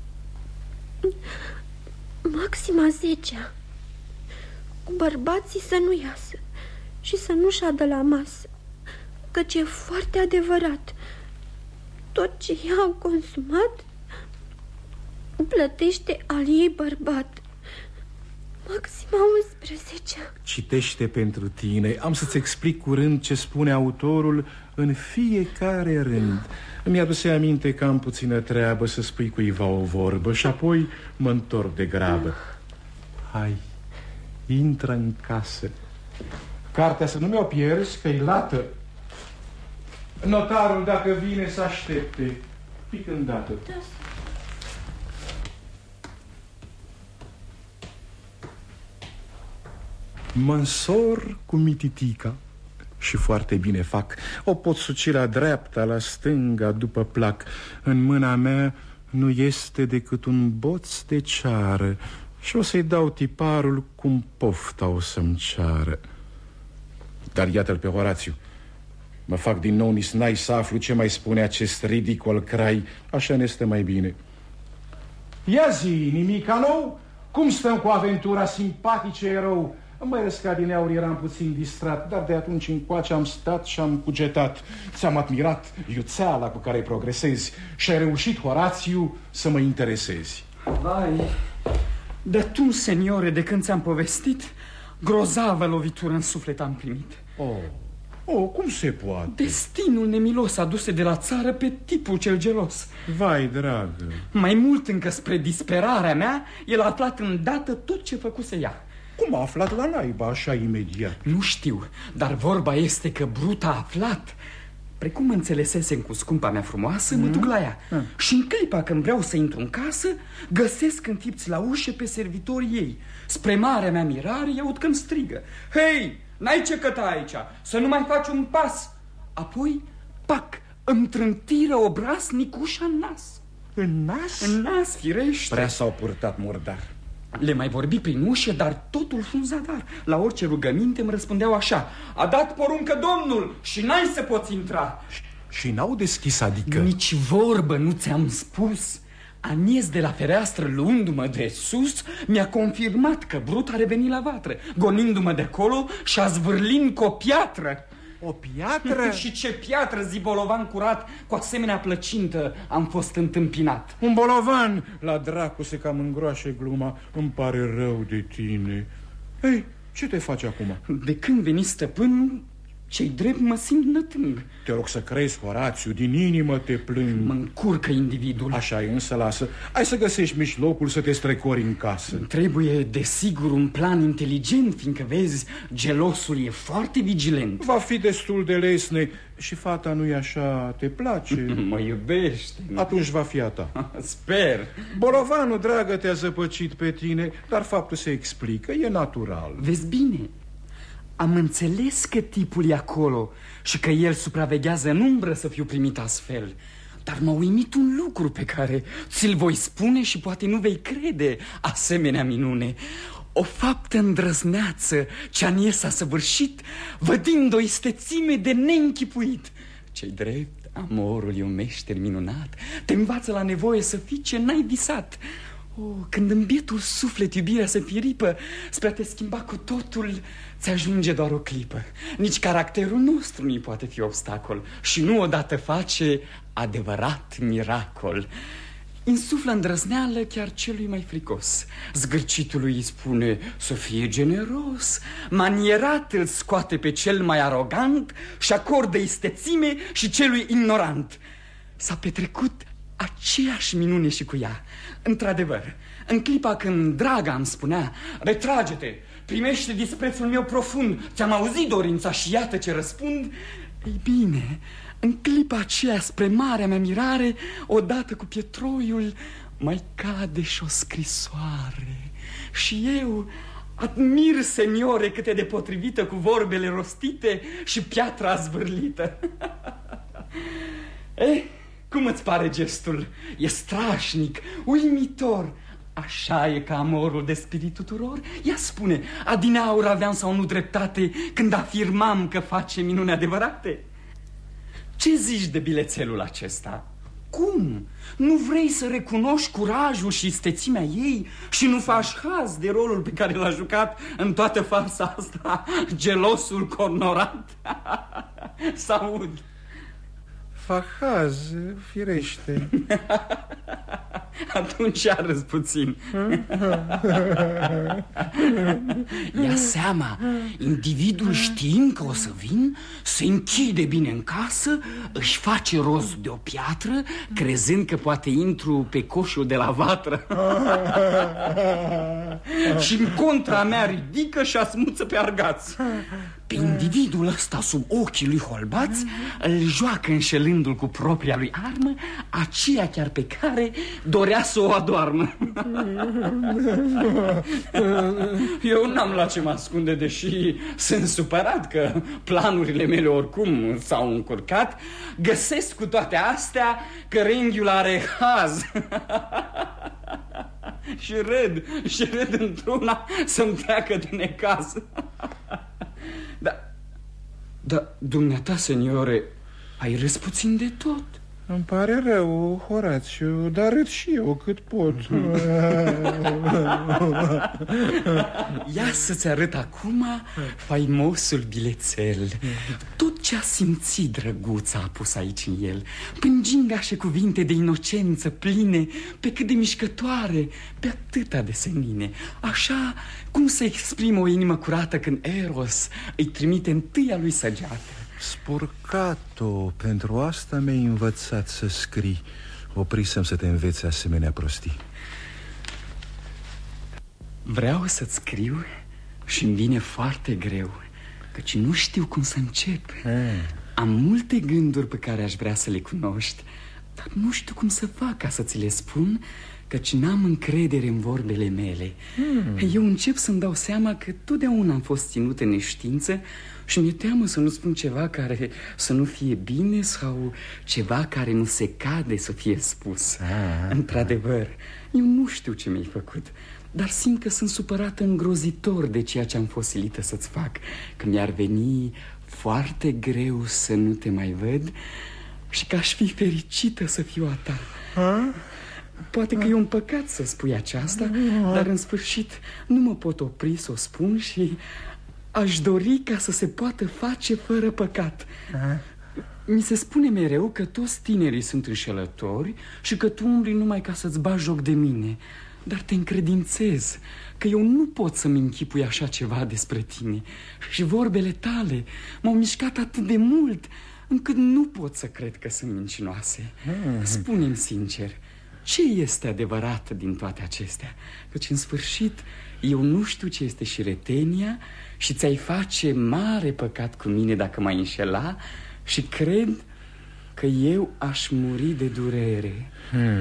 Maxima zecea. Bărbații să nu iasă și să nu șadă la masă, căci e foarte adevărat, tot ce ea a consumat plătește al ei bărbat. Maxim 11. Citește pentru tine. Am să-ți explic curând ce spune autorul în fiecare rând. Îmi aduse aminte că am puțină treabă să spui cuiva o vorbă și apoi mă întorc de grabă. Hai, intră în casă. Cartea să nu mi-o pierzi, că-i lată. Notarul, dacă vine, să aștepte. Pic îndată. Da. Mă însor cu mititica și foarte bine fac. O pot suci la dreapta, la stânga, după plac. În mâna mea nu este decât un boț de ceară și o să-i dau tiparul cum pofta o să-mi ceară. Dar iată-l pe Horațiu. Mă fac din nou nisnai să aflu ce mai spune acest ridicol crai. Așa ne stă mai bine. Ia zi, nimica nou? Cum stăm cu aventura, simpatice erou? Mai răscat din aur, eram puțin distrat, dar de atunci încoace am stat și am cugetat. Ți-am admirat iuțeala cu care progresezi și ai reușit, Horațiu, să mă interesezi. Vai, de tu, seniore, de când ți-am povestit, grozavă lovitură în suflet am primit. Cum se poate? Destinul nemilos aduse de la țară pe tipul cel gelos. Vai, dragă. Mai mult încă spre disperarea mea, el a aflat îndată tot ce făcuse ea. Cum a aflat la naiba așa imediat? Nu știu, dar vorba este că Brut a aflat. Precum mă înțelesesem cu scumpa mea frumoasă, mă duc la ea. Și în clipa când vreau să intru în casă, găsesc înfipți la ușă pe servitorii ei. Spre marea mea mirare, i-aud că-mi strigă: hei, n-ai ce căta aici, să nu mai faci un pas. Apoi, pac, îmi trântiră obraznic ușa în nas. În nas? În nas, firește. Prea s-au purtat murdar. Le mai vorbi prin ușă, dar totul fu în zadar. La orice rugăminte îmi răspundeau așa: a dat poruncă Domnul și n-ai să poți intra. Și n-au deschis, adică? Nici vorbă nu ți-am spus. Anies de la fereastră, luându-mă de sus, mi-a confirmat că Brut a revenit la vatră, gonindu-mă de acolo și a zvârlind cu o piatră. O piatră? Și ce piatră, zi, bolovan curat, cu asemenea plăcintă am fost întâmpinat. Un bolovan? La dracu, se cam îngroașe gluma. Îmi pare rău de tine. Ei, ce te faci acum? De când veni stăpânul, ce-i drept mă simt nătâng. Te rog să crezi, Horațiu, din inimă te plâng. Mă încurcă individul. Așa e, însă lasă. Hai să găsești mijlocul să te strecori în casă. Trebuie, desigur, un plan inteligent, fiindcă, vezi, gelosul e foarte vigilent. Va fi destul de lesne. Și fata nu-i așa, te place? Mă iubește. Atunci va fi a ta. Sper. Bolovanul, dragă, te-a zăpăcit pe tine, dar faptul se explică, e natural. Vezi bine, am înțeles că tipul e acolo și că el supraveghează în umbră să fiu primit astfel. Dar m-a uimit un lucru pe care ți-l voi spune și poate nu vei crede asemenea minune. O faptă îndrăzneață ce Anies a săvârșit, vădind o istețime de neînchipuit. Ce-i drept, amorul e un meșter minunat, te învață la nevoie să fii ce n-ai visat. Când în bietul suflet iubirea se firipă, spre a te schimba cu totul, ți ajunge doar o clipă. Nici caracterul nostru nu-i poate fi obstacol și nu odată face adevărat miracol. Insuflă îndrăzneală chiar celui mai fricos. Zgârcitului îi spune să fie generos, manierat îl scoate pe cel mai arogant și acordă istețime și celui ignorant. S-a petrecut aceeași minune și cu ea. Într-adevăr, în clipa când draga îmi spunea: retrage-te, primește disprețul meu profund, ți-am auzit dorința și iată ce răspund. Ei bine, în clipa aceea, spre marea mea mirare, odată cu pietroiul mai cade și o scrisoare. Și eu admir, seniore, cât e de potrivită cu vorbele rostite și piatra zvârlită. Cum îți pare gestul? E strașnic, uimitor. Așa e ca amorul de spirit tuturor? Ia spune, adineaur aveam sau nu dreptate când afirmam că face minuni adevărate? Ce zici de bilețelul acesta? Cum? Nu vrei să recunoști curajul și istețimea ei și nu faci haz de rolul pe care l-a jucat în toată farsa asta gelosul cornorat? S-aud. Fac haz, firește. Atunci a râs puțin. Ia seama, individul știind că o să vin, se închide bine în casă, își face rost de o piatră, crezând că poate intru pe coșul de la vatră. Și în contra mea ridică și asmuță pe argați. Pe individul ăsta, sub ochii lui holbați, îl joacă înșelându-l cu propria lui armă, aceea chiar pe care dorea să o adoarmă. Eu n-am la ce mă ascunde, deși sunt supărat că planurile mele oricum s-au încurcat. Găsesc cu toate astea că renghiul are haz. Și râd într-una să-mi treacă de necaz. Da, dumneata, seniore, ai râs puțin de tot. Îmi pare rău, Horațiu, dar râd și eu cât pot. Ia să-ți arăt acum faimosul bilețel. Tot ce a simțit drăguța a pus aici în el, prin gingașe cuvinte de inocență pline, pe cât de mișcătoare, pe atâta de senine. Așa cum se exprimă o inimă curată când Eros îi trimite întâia lui săgeată. Spurcato, pentru asta mi-ai învățat să scrii. Oprisem să te înveți asemenea prostii. Vreau să-ți scriu și-mi vine foarte greu, căci nu știu cum să încep. Am multe gânduri pe care aș vrea să le cunoști, dar nu știu cum să fac ca să ți le spun, căci n-am încredere în vorbele mele. Eu încep să-mi dau seama că totdeauna am fost ținut în neștiință și mi-e teamă să nu spun ceva care să nu fie bine sau ceva care nu se cade să fie spus. Într-adevăr, eu nu știu ce mi-ai făcut, dar simt că sunt supărată îngrozitor de ceea ce am fost silită să-ți fac, că mi-ar veni foarte greu să nu te mai văd și că aș fi fericită să fiu a ta. Poate că e un păcat să spui aceasta, dar în sfârșit nu mă pot opri să o spun și aș dori ca să se poată face fără păcat. Mi se spune mereu că toți tinerii sunt înșelători și că tu umbli numai ca să-ți bagi joc de mine. Dar te încredințez că eu nu pot să-mi închipui așa ceva despre tine. Și vorbele tale m-au mișcat atât de mult încât nu pot să cred că sunt mincinoase. Spune-mi sincer, ce este adevărat din toate acestea? Căci în sfârșit eu nu știu ce este și retenia și ți-ai face mare păcat cu mine dacă m-ai înșela și cred că eu aș muri de durere.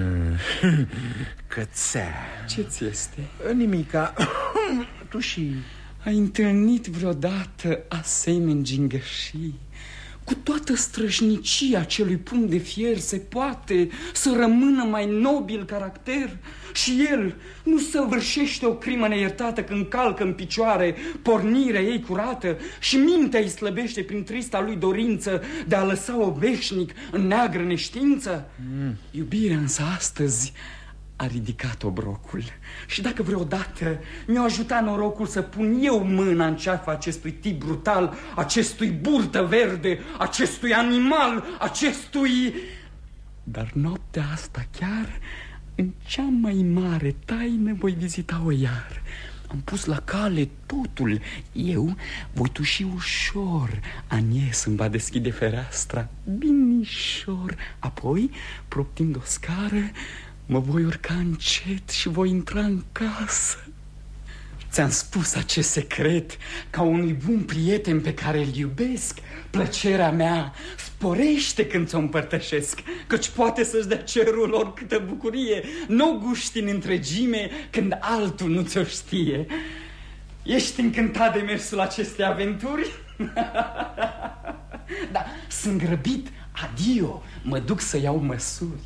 Cățea. Ce-ți este? Nimica. Tu și... Ai întâlnit vreodată asemeni gingășii? Cu toată strășnicia acelui punct de fier se poate să rămână mai nobil caracter? Și el nu săvârșește o crimă neiertată când calcă în picioare pornirea ei curată și mintea îi slăbește prin trista lui dorință de a lăsa-o veșnic în neagră neștiință? Iubirea însă astăzi a ridicat obrocul și dacă vreodată mi-a ajutat norocul să pun eu mâna în ceafa acestui tip brutal, acestui burtă verde, acestui animal, acestui... Dar noaptea asta chiar, în cea mai mare taină, voi vizita-o iar. Am pus la cale totul. Eu voi tuși ușor. Anies îmi va deschide fereastra binișor. Apoi, proptind o scară, mă voi urca încet și voi intra în casă. Ți-am spus acest secret ca unui bun prieten pe care îl iubesc. Plăcerea mea sporește când ți-o împărtășesc, căci poate să-ți dea cerul oricâtă bucurie. Nu guști în întregime când altul nu ți-o știe. Ești încântat de mersul acestei aventuri? Da, sunt grăbit. Adio, mă duc să iau măsuri.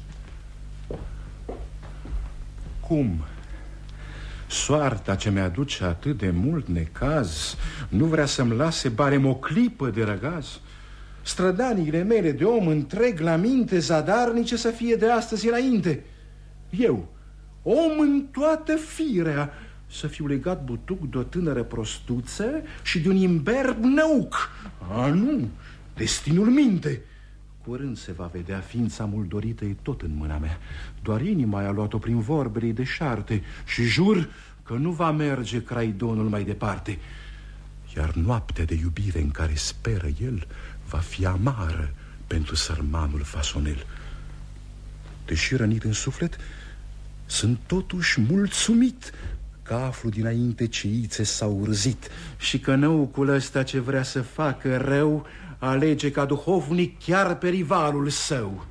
Cum? Soarta ce mi-aduce atât de mult necaz nu vrea să-mi lase barem o clipă de răgaz? Strădaniile mele de om întreg la minte zadarnice să fie de astăzi înainte. Eu, om în toată firea, să fiu legat butuc de o tânără prostuță și de un imberb năuc. Nu, destinul minte. Curând se va vedea, ființa mult dorită e tot în mâna mea. Doar inima i-a luat-o prin vorbele deșarte și jur că nu va merge Craidonul mai departe. Iar noaptea de iubire în care speră el va fi amară pentru sărmanul Fasonel. Deși rănit în suflet, sunt totuși mulțumit că aflu dinainte ce Ițe s-a urzit și că năucul ăsta ce vrea să facă rău alege ca duhovnic chiar pe rivalul său.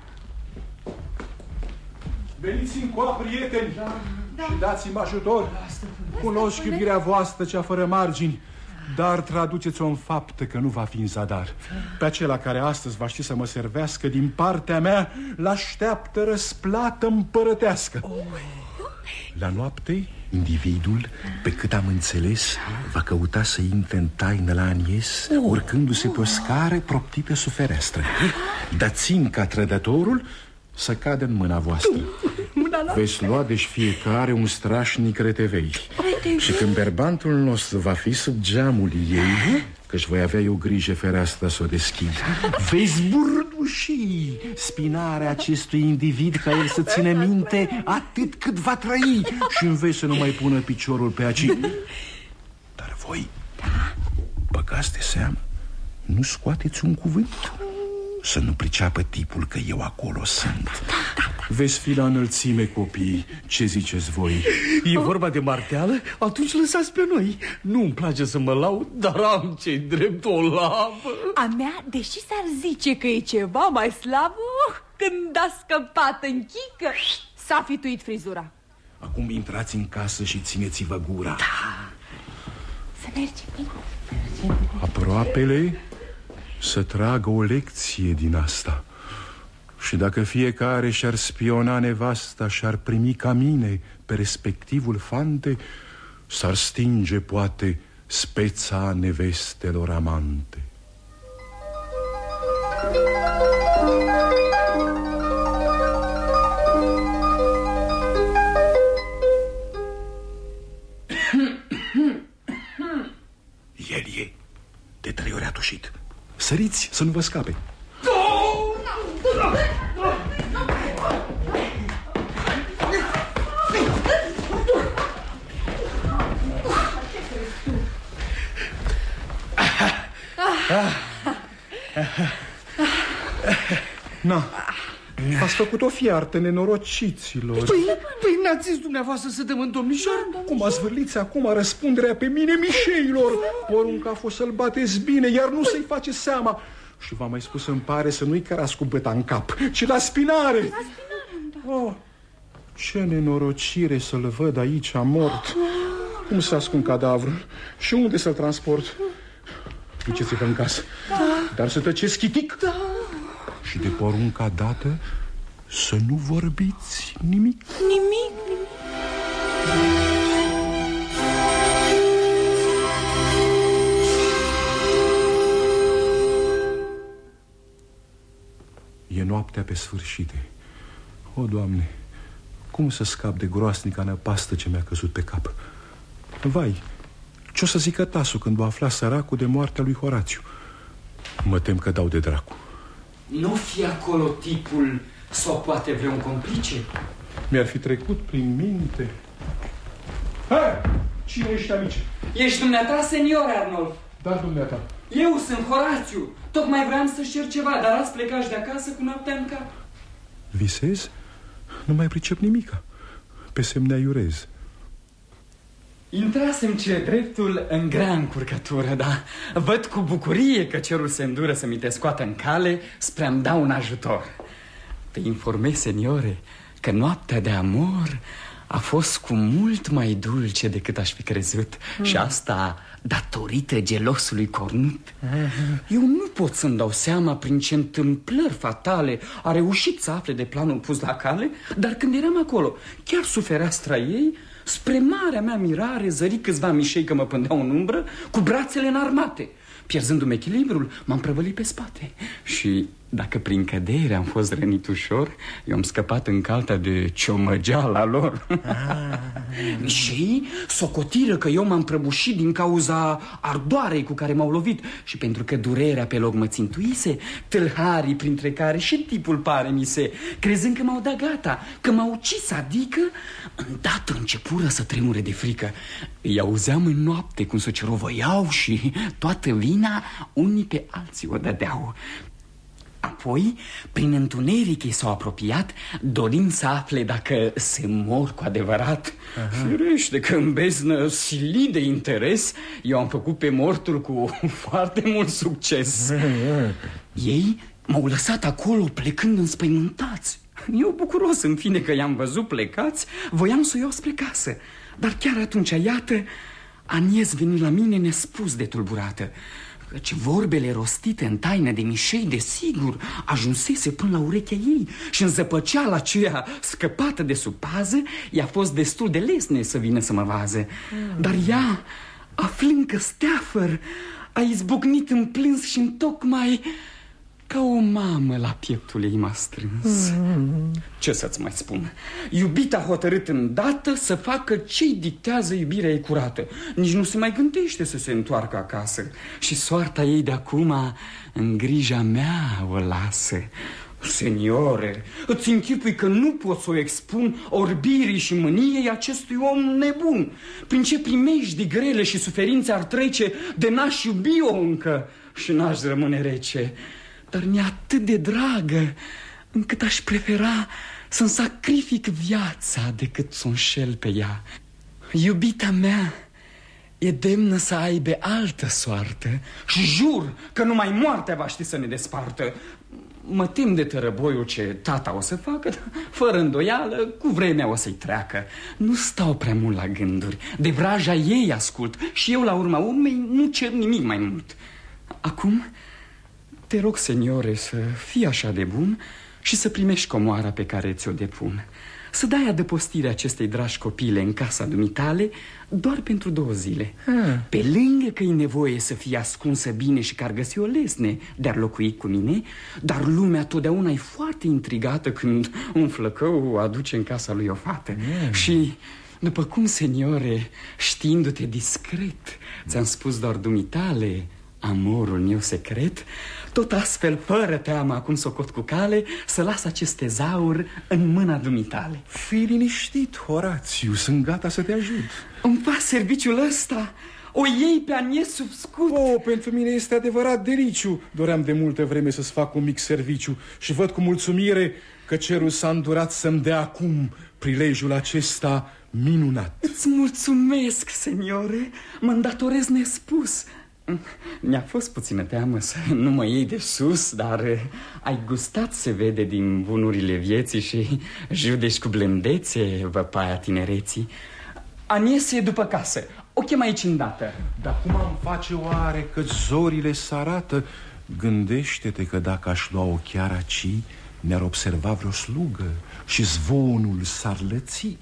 Veniți încoa, prieteni, și dați-mi ajutor. Cunosc iubirea voastră cea fără margini, dar traduceți-o în faptă că nu va fi în zadar. Pe acela care astăzi va ști să mă servească, din partea mea l-așteaptă răsplată împărătească. La noapte, individul, pe cât am înțeles, va căuta să intre în taină la Anies, urcându-se pe o scară proptită sub fereastră. Dar țin ca trădătorul să cadă în mâna voastră. Veți lua deci fiecare un strașnic retevei. Și când berbantul nostru va fi sub geamul ei, că-și voi avea eu grijă fereastra să o deschid, veți burduși spinarea acestui individ ca el să ține minte atât cât va trăi și înveți să nu mai pună piciorul pe aici. Dar voi, băgați de seamă, nu scoateți un cuvânt, să nu priceapă tipul că eu acolo sunt. Veți fi la înălțime, copii. Ce ziceți voi? E vorba de marteală? Atunci lăsați pe noi. Nu-mi place să mă laud, dar am ce-i drept o lavă. A mea, deși s-ar zice că e ceva mai slabă, când a scăpat în chică, s-a fituit frizura. Acum intrați în casă și țineți-vă gura. Da. Să mergem. Aproapele să tragă o lecție din asta. Și dacă fiecare și-ar spiona nevasta și-ar primi ca mine pe respectivul fante, s-ar stinge, poate, speța nevestelor amante. El e. De 3 ori a tușit. Săriți să nu vă scape. Na, ați făcut o fiartă, nenorociților. Păi n-ați zis dumneavoastră să dăm în domnișor? Cum ați zvârliți acum răspunderea pe mine, mișeilor? Porunca a fost să-l bateți bine, iar nu să-i faceți seama. Și v-am mai spus, îmi pare, să nu-i cărați cu băta în cap, ci la spinare. La spinare, da. Oh, ce nenorocire să-l văd aici mort. Cum să ascund cadavrul? Și unde să-l transport? Duceți-vă în casă. Dar să tăceți chitic. Și de porunca dată să nu vorbiți nimic. Nimic. E noaptea pe sfârșite. O, Doamne, cum să scap de groasnica năpastă ce mi-a căzut pe cap? Vai, ce-o să zică tasul când va afla săracul de moartea lui Horațiu? Mă tem că dau de dracu. Nu fi acolo tipul sau poate vreun complice? Mi-ar fi trecut prin minte. Hai! Cine ești aici? Ești dumneata, senior Arnolf. Dar dumneata. Eu sunt Horațiu. Tocmai vreau să cer ceva, dar ați plecat de acasă cu noaptea în cap. Visez? Nu mai pricep nimica. Pe semne aiurez. Intrasem ce dreptul în grea încurcătură, dar văd cu bucurie că cerul se îndură să mi te scoată în cale spre a-mi da un ajutor. Te informez, seniore, că noaptea de amor a fost cu mult mai dulce decât aș fi crezut. Și asta datorită gelosului Cornut. Eu nu pot să-mi dau seama prin ce întâmplări fatale a reușit să afle de planul pus la cale, dar când eram acolo, chiar sub fereastra ei, spre marea mea mirare, zări câțiva mișei că mă pândeau în umbră, cu brațele înarmate. Pierzându-mi echilibrul, m-am prăvălit pe spate. Și dacă prin cădere am fost rănit ușor, eu am scăpat în calta de ciomăgeala lor. Și socotiră că eu m-am prăbușit din cauza ardoarei cu care m-au lovit. Și pentru că durerea pe loc mă țintuise, tâlharii, printre care și tipul pare mi se, crezând că m-au dat gata, că m-au ucis, adică îndată începură să tremure de frică. Îi auzeam în noapte cum se cerovăiau și toată vina unii pe alții o dădeau. Apoi, prin întuneric, ei s-au apropiat, dorind să afle dacă se mor cu adevărat. Firește că în beznă, silit de interes, eu am făcut pe mortul cu foarte mult succes. Ei m-au lăsat acolo plecând înspăimântați. Eu, bucuros în fine că i-am văzut plecați, voiam să o iau spre casă. Dar chiar atunci, iată, Anies veni la mine nespus de tulburată, căci vorbele rostite în taină de Mișei, desigur, ajunsese până la urechea ei. Și în zăpăceala aceea scăpată de sub pază, i-a fost destul de lesne să vină să mă vază. Dar ea, aflând că Steafăr, a izbucnit în plâns și întocmai ca o mamă la pieptul ei m-a strâns. Ce să-ți mai spun? Iubita a hotărât îndată să facă ce-i dictează iubirea ei curată. Nici nu se mai gândește să se întoarcă acasă. Și soarta ei de acum în grija mea o lasă. Seniore, îți închipui că nu pot să o expun orbirii și mâniei acestui om nebun. Prin ce primejdii grele și suferințe ar trece de n-aș iubi-o încă și n-aș rămâne rece. Dar mi-e atât de dragă încât aș prefera să-mi sacrific viața decât să o înșel pe ea. Iubita mea e demnă să aibă altă soartă și jur că numai moartea va ști să ne despartă. Mă tem de tărăboiul ce tata o să facă, dar fără îndoială cu vremea o să-i treacă. Nu stau prea mult la gânduri, de vraja ei ascult și eu la urma urmei nu cer nimic mai mult. Acum te rog, seniore, să fii așa de bun și să primești comoara pe care ți-o depun. Să dai adăpostirea acestei dragi copile în casa dumitale doar pentru 2 zile. Pe lângă că e nevoie să fie ascunsă bine și că ar găsi o lesne de-ar locui cu mine, dar lumea totdeauna e foarte intrigată când un flăcău aduce în casa lui o fată. Și după cum, seniore, știindu-te discret, ți-am spus doar dumitale amorul meu secret, tot astfel, fără teamă, acum socot cu cale, să las acest tezaur în mâna dumitale. Fii liniștit, Horațiu, sunt gata să te ajut. Îmi fac serviciul ăsta? O iei pe Anies sub scut? Pentru mine este adevărat deliciu. Doream de multă vreme să-ți fac un mic serviciu și văd cu mulțumire că cerul s-a îndurat să-mi dea acum prilejul acesta minunat. Îți mulțumesc, seniore, mă îndatorez nespus. Mi-a fost puțină teamă să nu mă iei de sus, dar ai gustat, se vede, din bunurile vieții și judeci cu blândețe văpaia tinereții. Anies e după casă, o chem aici îndată. Dar cum am face oare că zorile s-arată? Gândește-te că dacă aș lua-o chiar aici, ne-ar observa vreo slugă și zvonul s-ar lăți.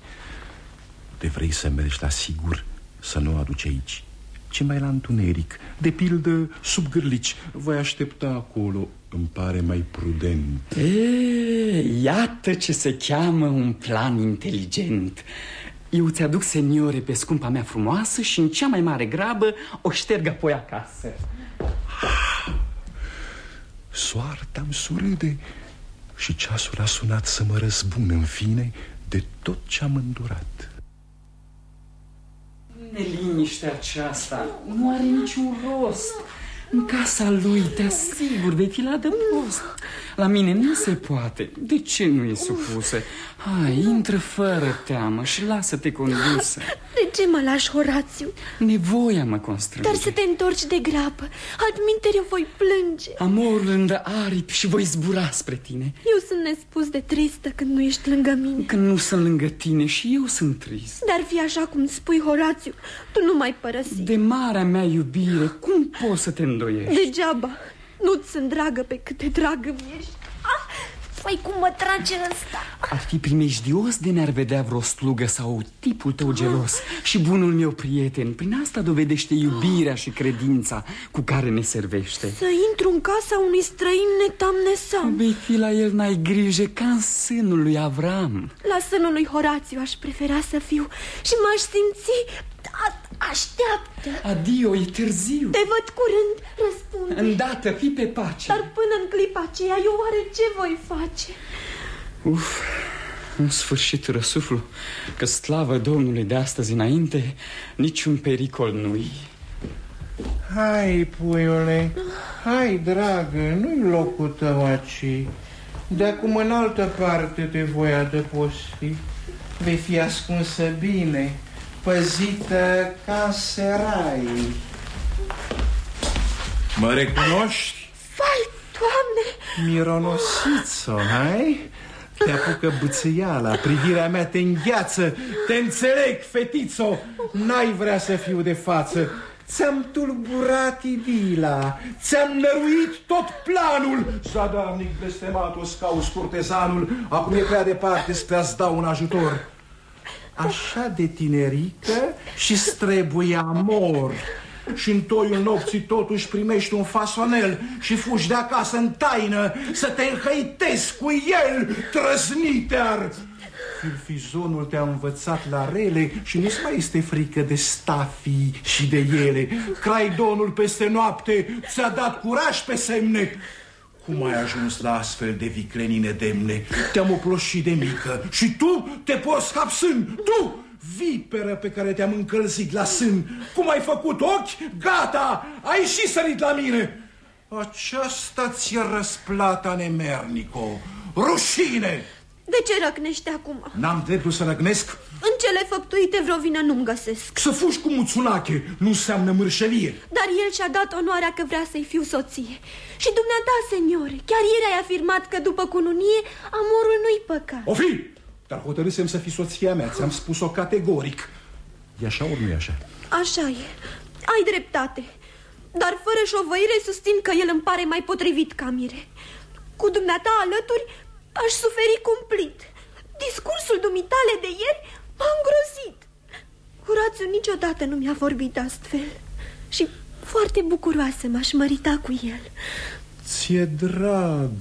Te vrei să mergi la sigur să nu o aduci aici, ci mai la întuneric, de pildă sub gârlici. Voi aștepta acolo, îmi pare mai prudent. Iată ce se cheamă un plan inteligent. Eu ți-aduc, seniore, pe scumpa mea frumoasă și în cea mai mare grabă o șterg apoi acasă. Soarta-mi surâde și ceasul a sunat să mă răzbun în fine de tot ce-am îndurat. Neliniștea aceasta nu are niciun rost. În casa lui, te asigur, vei fi la adăpost. La mine nu se poate. De ce nu e supusă? Hai, intră fără teamă și lasă-te condusă. De ce mă lași, Horațiu? Nevoia mă constrânge. Dar să te întorci de grabă, altminteri voi plânge. Amorul îndă aripi și voi zbura spre tine. Eu sunt nespus de tristă când nu ești lângă mine. Când nu sunt lângă tine și eu sunt trist. Dar fi așa cum spui, Horațiu, tu nu mai părăsi. De marea mea iubire, cum poți să te îndoiești? Degeaba, nu-ți sunt dragă pe cât de dragă mi ești. Vai, cum mă trage ăsta. Ar fi primejdios de ne-ar vedea vreo slugă sau tipul tău gelos și bunul meu prieten. Prin asta dovedește iubirea și credința cu care ne servește. Să intru în casa unui străin netam-nesam. Vei fi la el, n-ai grijă, ca în sânul lui Avram. La sânul lui Horațiu aș prefera să fiu și m-aș simți... Așteaptă. Adio, e târziu. Te văd curând, răspunde. Îndată, fii pe pace. Dar până în clipa aceea, eu oare ce voi face? În sfârșit răsuflu că, slavă Domnului, de astăzi înainte niciun pericol nu-i. Hai, puiule, hai, dragă, nu-i locul tău aici. De acum în altă parte te voi adăposti. Vei fi ascunsă bine, păzită ca în serai. Mă recunoști? Vai, Doamne! Mironosiță, hai? Te apucă bâțâiala, privirea mea te îngheață. Te înțeleg, fetițo, n-ai vrea să fiu de față. Ți-am tulburat idila, ți-am năruit tot planul. Zadarnic blestematul, cauți curtezanul, acum e prea departe spre a-ți da un ajutor. Așa de tinerică și-ți trebuie amor. Și în toiul nopții totuși primești un fasonel și fugi de acasă în taină să te înhăitezi cu el, trăznitear. Filfizonul te-a învățat la rele și nu-ți mai este frică de stafii și de ele. Craidonul peste noapte ți-a dat curaj pe semne. Cum ai ajuns la astfel de viclenii nedemne? Te-am oploșit de mică și tu te porți cap sân. Tu, viperă pe care te-am încălzit la sân. Cum ai făcut ochi? Gata, ai și sărit la mine. Aceasta ți-e răsplata, nemernico. Rușine! De ce răcnești acum? N-am dreptul să răgnesc? În cele făptuite vreo vină nu-mi găsesc. Să fugi cu Muțunache nu înseamnă mârșelie. Dar el și-a dat onoarea că vrea să-i fiu soție. Și dumneata, seniore, chiar ieri ai afirmat că după cununie amorul nu-i păcat. O fi! Dar hotărâsem să fii soția mea, ți-am spus-o categoric. E așa ori nu e așa? Așa e, ai dreptate. Dar fără șovăire susțin că el îmi pare mai potrivit ca mire. Cu dumneata alături aș suferi cumplit. Discursul dumitale de ieri m-a îngrozit. Horațiu niciodată nu mi-a vorbit astfel. Și foarte bucuroasă m-aș mărita cu el. Ți-e drag,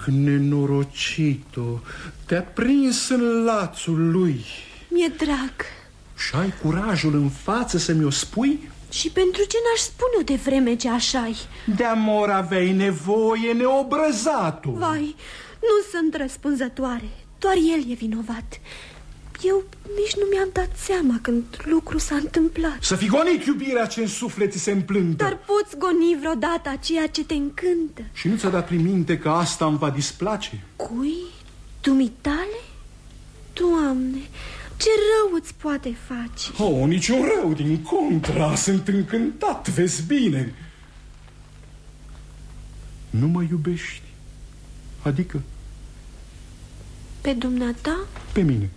nenorocito. Te-a prins în lațul lui. Mi-e drag. Și ai curajul în față să mi-o spui? Și pentru ce n-aș spune-o de vreme ce așa-i? De amor aveai nevoie, neobrăzatul. Vai, nu sunt răspunzătoare. Doar el e vinovat. Eu nici nu mi-am dat seama când lucru s-a întâmplat. Să fi gonit iubirea ce în suflet se împlântă. Dar poți goni vreodată ceea ce te încântă. Și nu ți-a dat prin minte că asta îmi va displace? Cui? Dumitale? Doamne, ce rău îți poate face? Oh, niciun rău, din contra, sunt încântat, vezi bine. Nu mă iubești? Adică? Pe dumneata? Pe mine.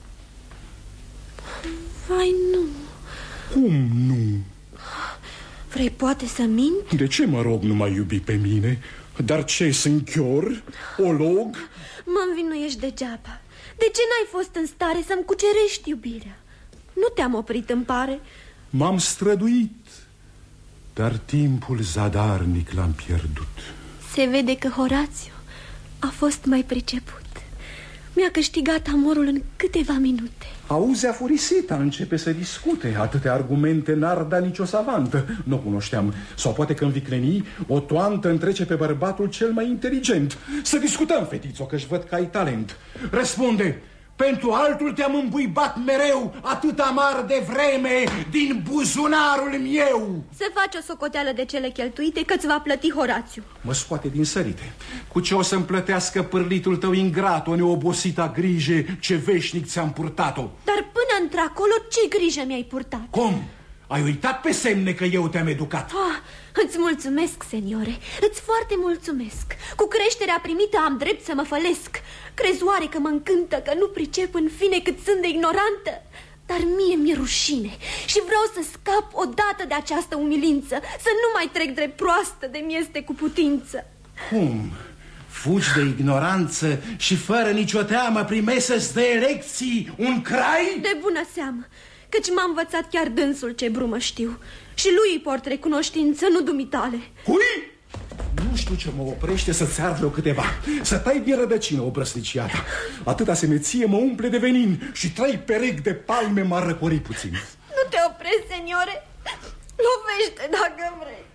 Vai, nu. Cum nu? Vrei poate să mint? De ce, mă rog, nu m-ai iubit pe mine? Dar ce, sunt chior? Olog? Mă învinuiești degeaba. De ce n-ai fost în stare să-mi cucerești iubirea? Nu te-am oprit, îmi pare. M-am străduit, dar timpul zadarnic l-am pierdut. Se vede că Horațiu a fost mai priceput. Mi-a câștigat amorul în câteva minute. Auzi, afurisita, începe să discute. Atâtea argumente n-ar da nicio savantă. Nu cunoșteam. Sau poate că în viclenii o toantă întrece pe bărbatul cel mai inteligent. Să discutăm, fetițo, că-și văd că ai talent. Răspunde, pentru altul te-am îmbuibat mereu, atât amar de vreme, din buzunarul meu. Să faci o socoteală de cele cheltuite, că-ți va plăti Horațiu. Mă scoate din sărite. Cu ce o să-mi plătească pârlitul tău ingrat, o neobosita grijă ce veșnic ți-am purtat-o? Dar până într-acolo, ce grijă mi-ai purtat? Cum? Ai uitat pe semne că eu te-am educat? Îți mulțumesc, seniore, îți foarte mulțumesc. Cu creșterea primită am drept să mă fălesc. Crezi oare că mă încântă că nu pricep în fine cât sunt de ignorantă? Dar mie mi-e rușine și vreau să scap odată de această umilință, să nu mai trec drept proastă de mi este cu putință. Cum? Fugi de ignoranță și fără nicio teamă primești să-ți dea lecții un crai? De bună seamă, căci m-a învățat chiar dânsul ce brumă știu. Și lui îi port recunoștință, nu dumitale. Cui? Nu știu ce mă oprește să-ți ard vreo câteva. Să tai din rădăcină obrăsniciata. Atâta semeție mă umple de venin și 3 perechi de palme m-ar răcori puțin. Nu te oprești, seniore. Lovește dacă vrei.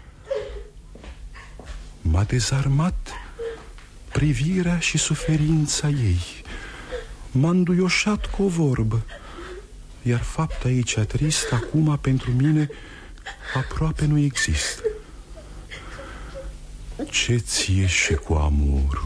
M-a dezarmat privirea și suferința ei. M-a înduioșat cu o vorbă. Iar fapta ei cea tristă acum pentru mine aproape nu există. Ce ție și cu amorul?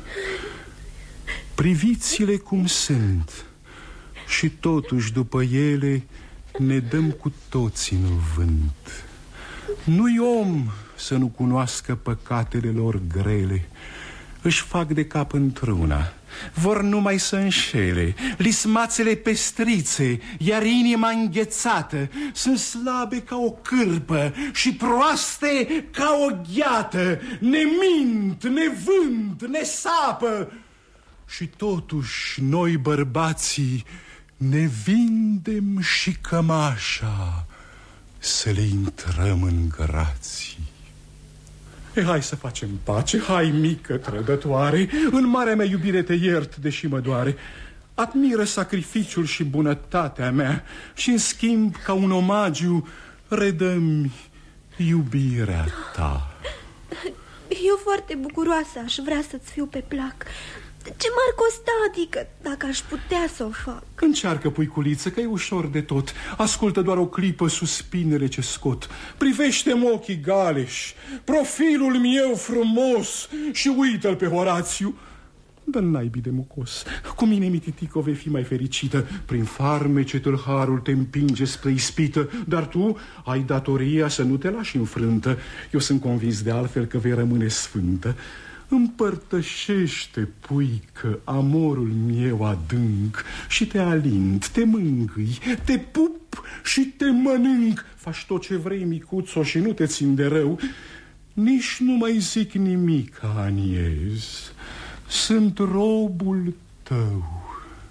Priviți-le cum sunt și totuși după ele ne dăm cu toți în vânt. Nu-i om să nu cunoască păcatele lor grele. Își fac de cap într-una, vor numai să înșele, lismațele pestrițe, iar inima înghețată. Sunt slabe ca o cârpă și proaste ca o gheată. Ne mint, ne vând, ne sapă. Și totuși noi bărbații ne vindem și cămașa să le intrăm în grații. Hai să facem pace, hai, mică trădătoare. În marea mea iubire te iert, deși mă doare. Admiră sacrificiul și bunătatea mea și, în schimb, ca un omagiu, redă-mi iubirea ta. Eu foarte bucuroasă aș vrea să-ți fiu pe plac. Ce m-ar costa, adică, dacă aș putea să o fac? Încearcă, puiculiță, că e ușor de tot. Ascultă doar o clipă suspinele ce scot. Privește-mi ochii galeși, profilul meu frumos și uită-l pe Horațiu. Dă naibii de mucos. Cu mine, mititico, vei fi mai fericită. Prin farmece tâlharul te împinge spre ispită, dar tu ai datoria să nu te lași înfrântă. Eu sunt convins de altfel că vei rămâne sfântă. Împărtășește, puică, amorul meu adânc și te alint, te mângâi, te pup și te mănânc. Faci tot ce vrei, micuțo, și nu te țin de rău. Nici nu mai zic nimic, Aniez. Sunt robul tău.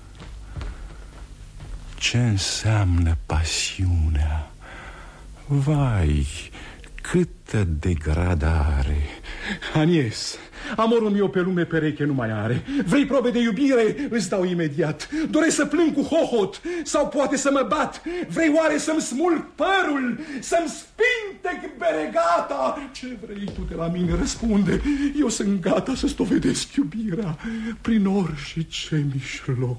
Ce înseamnă pasiunea? Vai, câtă degradare! Anies, amorul meu pe lume pereche nu mai are. Vrei probe de iubire? Îți dau imediat. Doresc să plâng cu hohot sau poate să mă bat? Vrei oare să-mi smulg părul? Să-mi spintec beregata? Ce vrei tu de la mine? Răspunde. Eu sunt gata să-ți dovedesc iubirea prin orice mijloc.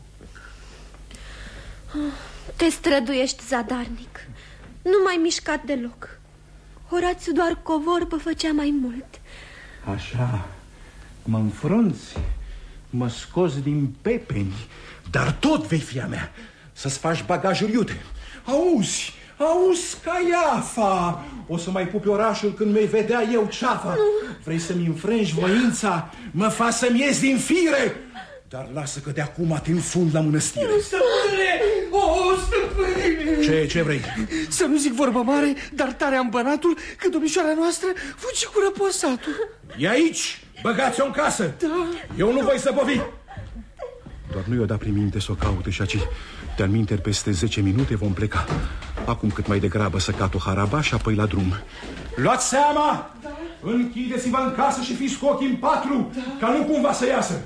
Te străduiești zadarnic. Nu m-ai mișcat deloc. Horațiu doar cu o vorbă făcea mai mult. Așa, mă înfrunți, mă scoți din pepeni, dar tot vei fi a mea. Să-ți faci bagajul iute. Auzi, Caiafa, o să mai pupi orașul când mi-i vedea eu ceafa. Nu. Vrei să-mi înfrângi voința? Mă faci să-mi ies din fire. Dar lasă că de acum te înfund la mănăstire. Stăpâne! Stăpâne! Ce vrei? Să nu zic vorbă mare, dar tare am bănatul că domnișoara noastră fugi cu răposatul. E aici! Băgați-o în casă! Da. Eu nu voi zăbovi! Doar nu i-o da prin minte să o caute și aci. De-al minteri peste 10 minute vom pleca. Acum cât mai degrabă să cat o haraba și apoi la drum. Luați seama! Da. Închideți-vă în casă și fiți cu ochii în patru, ca nu cumva să iasă.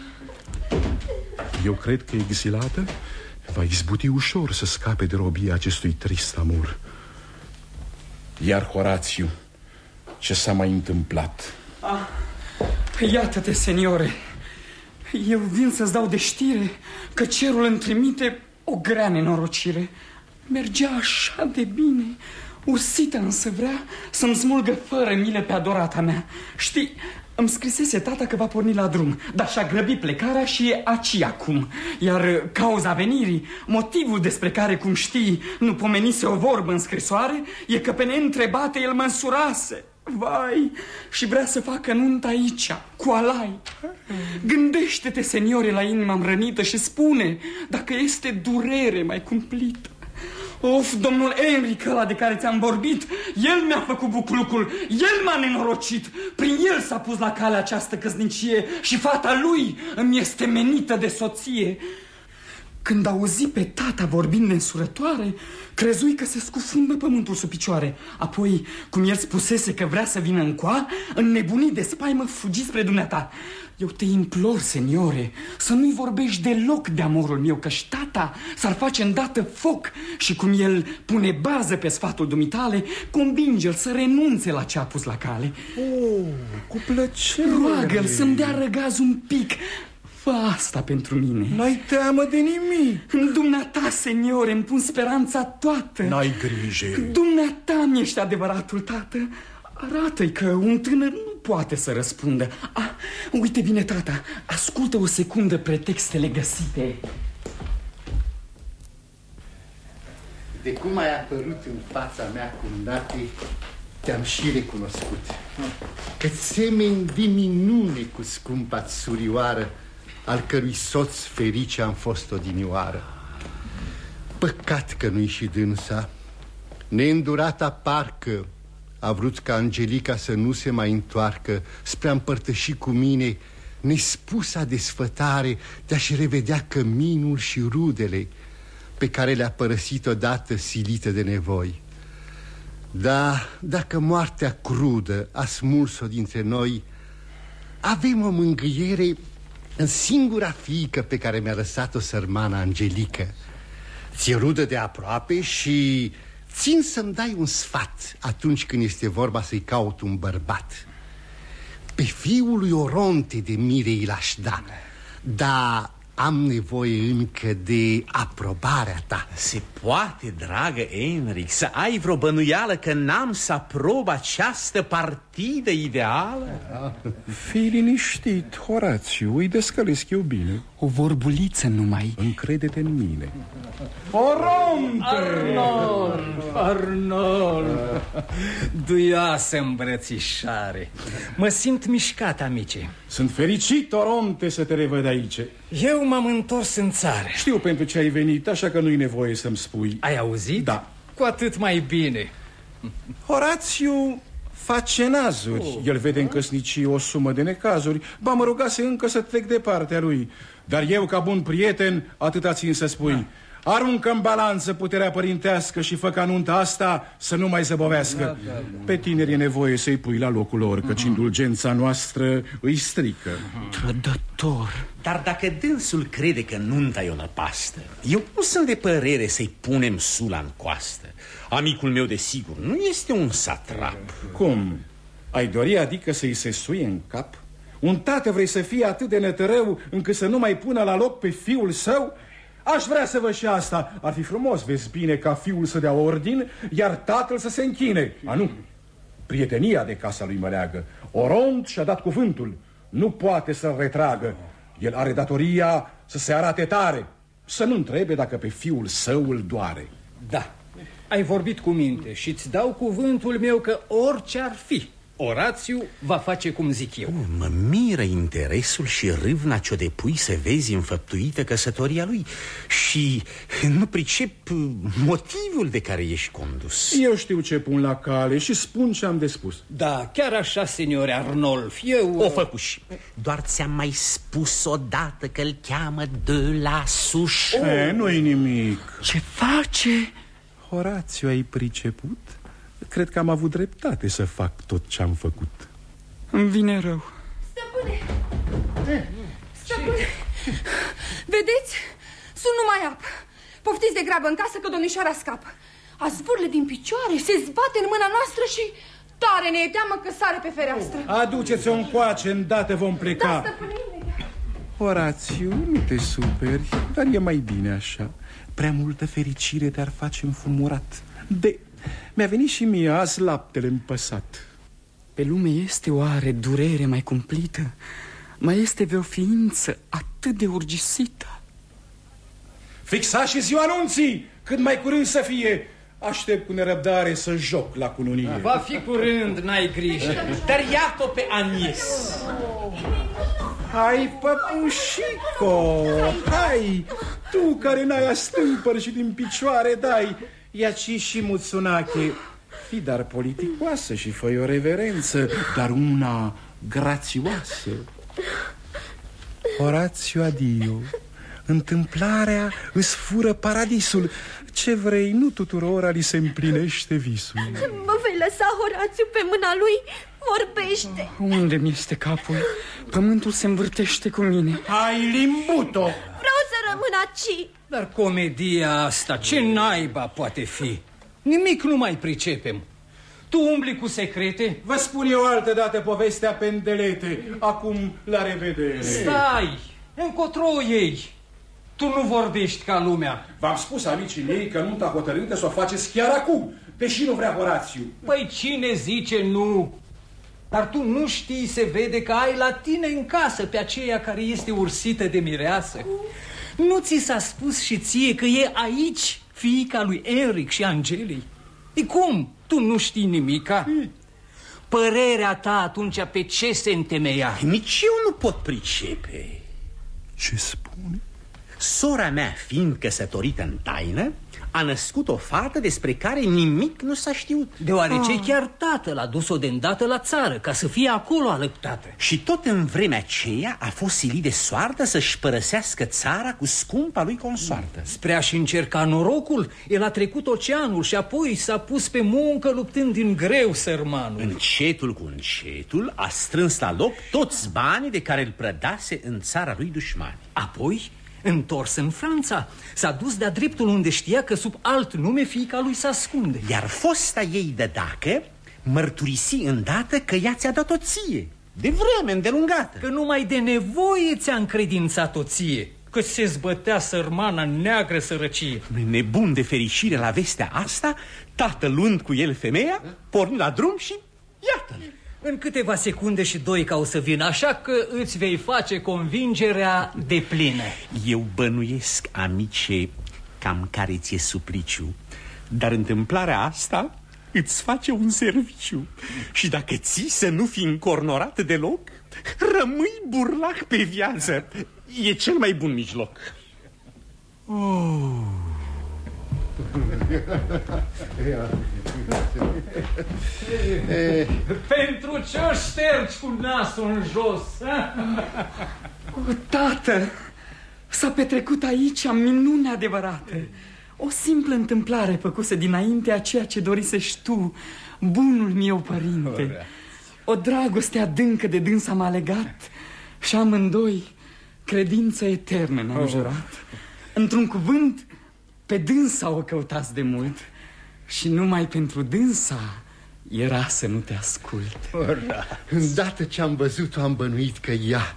Eu cred că exilată va izbuti ușor să scape de robia acestui trist amor. Iar Horațiu, ce s-a mai întâmplat? Iată-te, seniore. Eu vin să-ți dau de știre că cerul îmi trimite o grea nenorocire. Mergea așa de bine, usită însă vrea să-mi smulgă fără milă pe adorata mea. Știi, îmi scrisese tata că va porni la drum, dar și-a grăbit plecarea și e aci acum. Iar cauza venirii, motivul despre care, cum știi, nu pomenise o vorbă în scrisoare, e că pe neîntrebate el mă însurase. Vai, și vrea să facă nuntă aici, cu alai. Gândește-te, seniore, la inima-mi rănită și spune dacă este durere mai cumplită. Of, domnul Enric, ăla de care ți-am vorbit, el mi-a făcut buclucul, el m-a nenorocit. Prin el s-a pus la cale această căsnicie și fata lui îmi este menită de soție. Când auzi pe tata vorbind nensurătoare, crezui că se scufundă pământul sub picioare. Apoi, cum el spusese că vrea să vină încoa, înnebunit de spaimă, fugi spre dumneata. Eu te implor, seniore, să nu-i vorbești deloc de amorul meu, căci tata s-ar face îndată foc. Și cum el pune bază pe sfatul dumitale, convinge-l să renunțe la ce a pus la cale. Cu plăcere. Roagă-l să-mi dea răgaz un pic. Fă asta pentru mine. N-ai teamă de nimic. În dumneata, seniore, îmi pun speranța toată. N-ai grijă. Dumneata mi-ești adevăratul tată. Arată-i că un tânăr nu poate să răspundă. Uite bine, tata, ascultă o secundă pretextele găsite. De cum ai apărut în fața mea cu îndată, te-am și recunoscut. Că-ți semeni de minune cu scumpa-ți surioară, al cărui soț ferice am fost odinioară. Păcat că nu-i și dânsa. Neîndurata parcă a vrut ca Angelica să nu se mai întoarcă spre a împărtăși cu mine nespusa desfătare de a-și revedea căminul și rudele pe care le-a părăsit odată silită de nevoi. Da, dacă moartea crudă a smuls-o dintre noi, avem o mângâiere în singura fiică pe care mi-a lăsat-o sărmana Angelica. Ți-e rudă de aproape și țin să-mi dai un sfat atunci când este vorba să-i caut un bărbat. Pe fiul lui Oronte de Mirei l-aș da, dar am nevoie încă de aprobarea ta. Se poate, dragă Enric, să ai vreo bănuială că n-am să aprob această partidă ideală? Fii liniștit, Horațiu, îi descălesc eu bine. O vorbuliță numai. Încrede-te în mine. Oronte! Arnold! Duioasă îmbrățișare. Mă simt mișcat, amice. Sunt fericit, Oronte, să te revăd aici. Eu m-am întors în țară. Știu pentru ce ai venit, așa că nu-i nevoie să-mi spui. Ai auzit? Da. Cu atât mai bine. Horațiu face nazuri. El vede în căsnicii o sumă de necazuri. Ba mă rugase încă să trec de partea lui. Dar eu, ca bun prieten, atâta țin să spui. Aruncă în balanță puterea părintească și fă ca nunta asta să nu mai zăbovească. Pe tineri e nevoie să-i pui la locul lor, căci indulgența noastră îi strică. Trădător. Dar dacă dânsul crede că nunta e o năpastă, eu nu sunt de părere să-i punem sula în coastă. Amicul meu, desigur, nu este un satrap. Cum? Ai dori adică să-i se suie în cap? Un tată vrei să fie atât de nătărău încât să nu mai pună la loc pe fiul său? Aș vrea să văd și asta. Ar fi frumos, vezi bine, ca fiul să dea ordin, iar tatăl să se închine. A, nu. Prietenia de casa lui măleagă. Oront și-a dat cuvântul. Nu poate să-l retragă. El are datoria să se arate tare, să nu întrebe dacă pe fiul său îl doare. Da, ai vorbit cu minte și îți dau cuvântul meu că orice ar fi, Orațiu va face cum zic eu. Mă miră interesul și râvna ce-o depui să vezi înfăptuită căsătoria lui. Și nu pricep motivul de care ești condus. Eu știu ce pun la cale și spun ce am de spus. Da, chiar așa, seniore Arnolf. Eu... O făcuși. Doar ți-am mai spus odată că-l cheamă de la Suș. Nu-i nimic. Ce face? Horațiu, ai priceput? Cred că am avut dreptate să fac tot ce am făcut. Îmi vine rău. Stăpâne! Stăpâne! Vedeți? Sunt numai apă. Poftiți de grabă în casă că domnișoara scapă. A zvârle din picioare, se zbate în mâna noastră și tare ne e teamă că sare pe fereastră. Aduceți-o încoace, îndată vom pleca. Da, stăpâne. Horațiu, nu te superi, dar e mai bine așa. Prea multă fericire te-ar face înfumurat. Mi-a venit și mie azi laptele împăsat. Pe lume este oare durere mai cumplită? Mai este vreo ființă atât de urgisită? Fixa și ziua anunții, cât mai curând să fie. Aștept cu nerăbdare să joc la cununie. Va fi curând, n-ai grijă. Dar iată pe Agnes. Hai, păpușico, hai. Tu care n-ai astâmpări și din picioare dai. Iaci și Mutsunache, fi dar politicoasă și fă o reverență, dar una grațioasă. Horațiu, adio. Întâmplarea îți fură paradisul. Ce vrei, nu tuturora li se împlinește visul. Mă vei lăsa, Horațiu, pe mâna lui? Vorbește. Unde mi este capul? Pământul se învârtește cu mine. Hai, limbuto! Vreau să rămân aici. Dar comedia asta, ce naiba poate fi? Nimic nu mai pricepem. Tu umbli cu secrete? Vă spun eu altă dată povestea pendelete. Acum, la revedere. Stai! Încotro ei. Tu nu vorbești ca lumea. V-am spus amicii mei că nunta hotărâtă să o faceți chiar acum, deși nu vrea Horațiu. Păi cine zice nu? Dar tu nu știi, se vede că ai la tine în casă pe aceea care este ursită de mireasă. Nu ți s-a spus și ție că e aici fiica lui Enric și Angelei? E cum? Tu nu știi nimica? Părerea ta atunci pe ce se întemeia? Nici eu nu pot pricepe. Ce spune? Sora mea, fiind căsătorită în taină, a născut o fată despre care nimic nu s-a știut. Deoarece chiar tatăl a dus-o de îndată la țară, ca să fie acolo alăptată. Și tot în vremea aceea a fost silit de soartă să-și părăsească țara cu scumpa lui consoartă. Spre a-și încerca norocul, el a trecut oceanul și apoi s-a pus pe muncă luptând din greu sărmanul. Încetul cu încetul a strâns la loc toți banii de care îl prădase în țara lui dușmani. Apoi, întors în Franța, s-a dus de-a dreptul unde știa că sub alt nume fiica lui se ascunde. Iar fosta ei dădacă mărturisi îndată că ea ți-a dat-o ție, de vreme îndelungată. Că numai de nevoie ți-a încredințat-o ție, că se zbătea sărmana în neagră sărăcie. Nebun de fericire la vestea asta, tatăl luând cu el femeia, porni la drum și iată-l. În câteva secunde și Doica o să vină, așa că îți vei face convingerea de plină. Eu bănuiesc, amice, cam care ți-e supliciu, dar întâmplarea asta îți face un serviciu. Și dacă ții să nu fii încornorat deloc, rămâi burlac pe viață. E cel mai bun mijloc. Pentru ce o ștergi cu nasul în jos? Tată, s-a petrecut aici minune adevărată. O simplă întâmplare făcuse dinainte a ceea ce dorisești tu, bunul meu părinte. O dragoste adâncă de dânsa m-a legat și amândoi credință eternă ne-am jurat. Într-un cuvânt, pe dânsa o căutați de mult și numai pentru dânsa era să nu te ascult. Îndată ce am văzut-o, am bănuit că ea...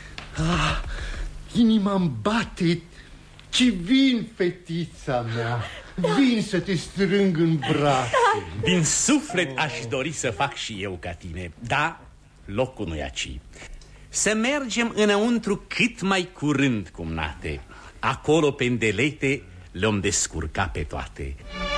inima-mi bate. Ci vin, fetița mea. Vin să te strâng în brațe. Din suflet aș dori să fac și eu ca tine. Da, locul nu-i aici. Să mergem înăuntru cât mai curând, cumnate. Acolo, pendelete, le-om descurca pe toate.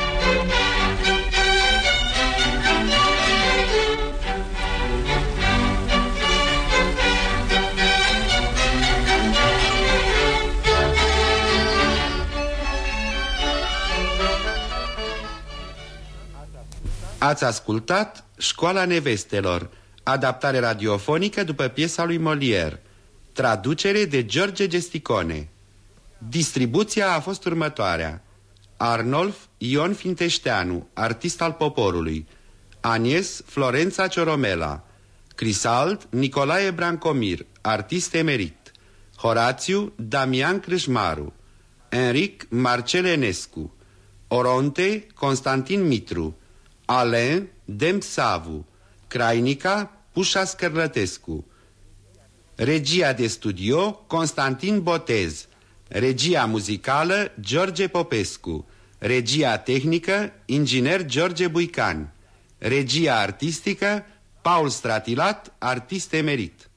Ați ascultat Școala Nevestelor, adaptare radiofonică după piesa lui Molière, traducere de George Gesticone. Distribuția a fost următoarea: Arnolf Ion Finteșteanu, artist al poporului; Agnes Florența Cioromela; Crisald Nicolae Brancomir, artist emerit; Horațiu Damian Crâșmaru; Enric Marcel Enescu; Oronte Constantin Mitru; Alain Demp Savu; Crainica Pușa Scărlătescu. Regia de studio Constantin Botez. Regia muzicală George Popescu. Regia tehnică inginer George Buican. Regia artistică Paul Stratilat, artist emerit.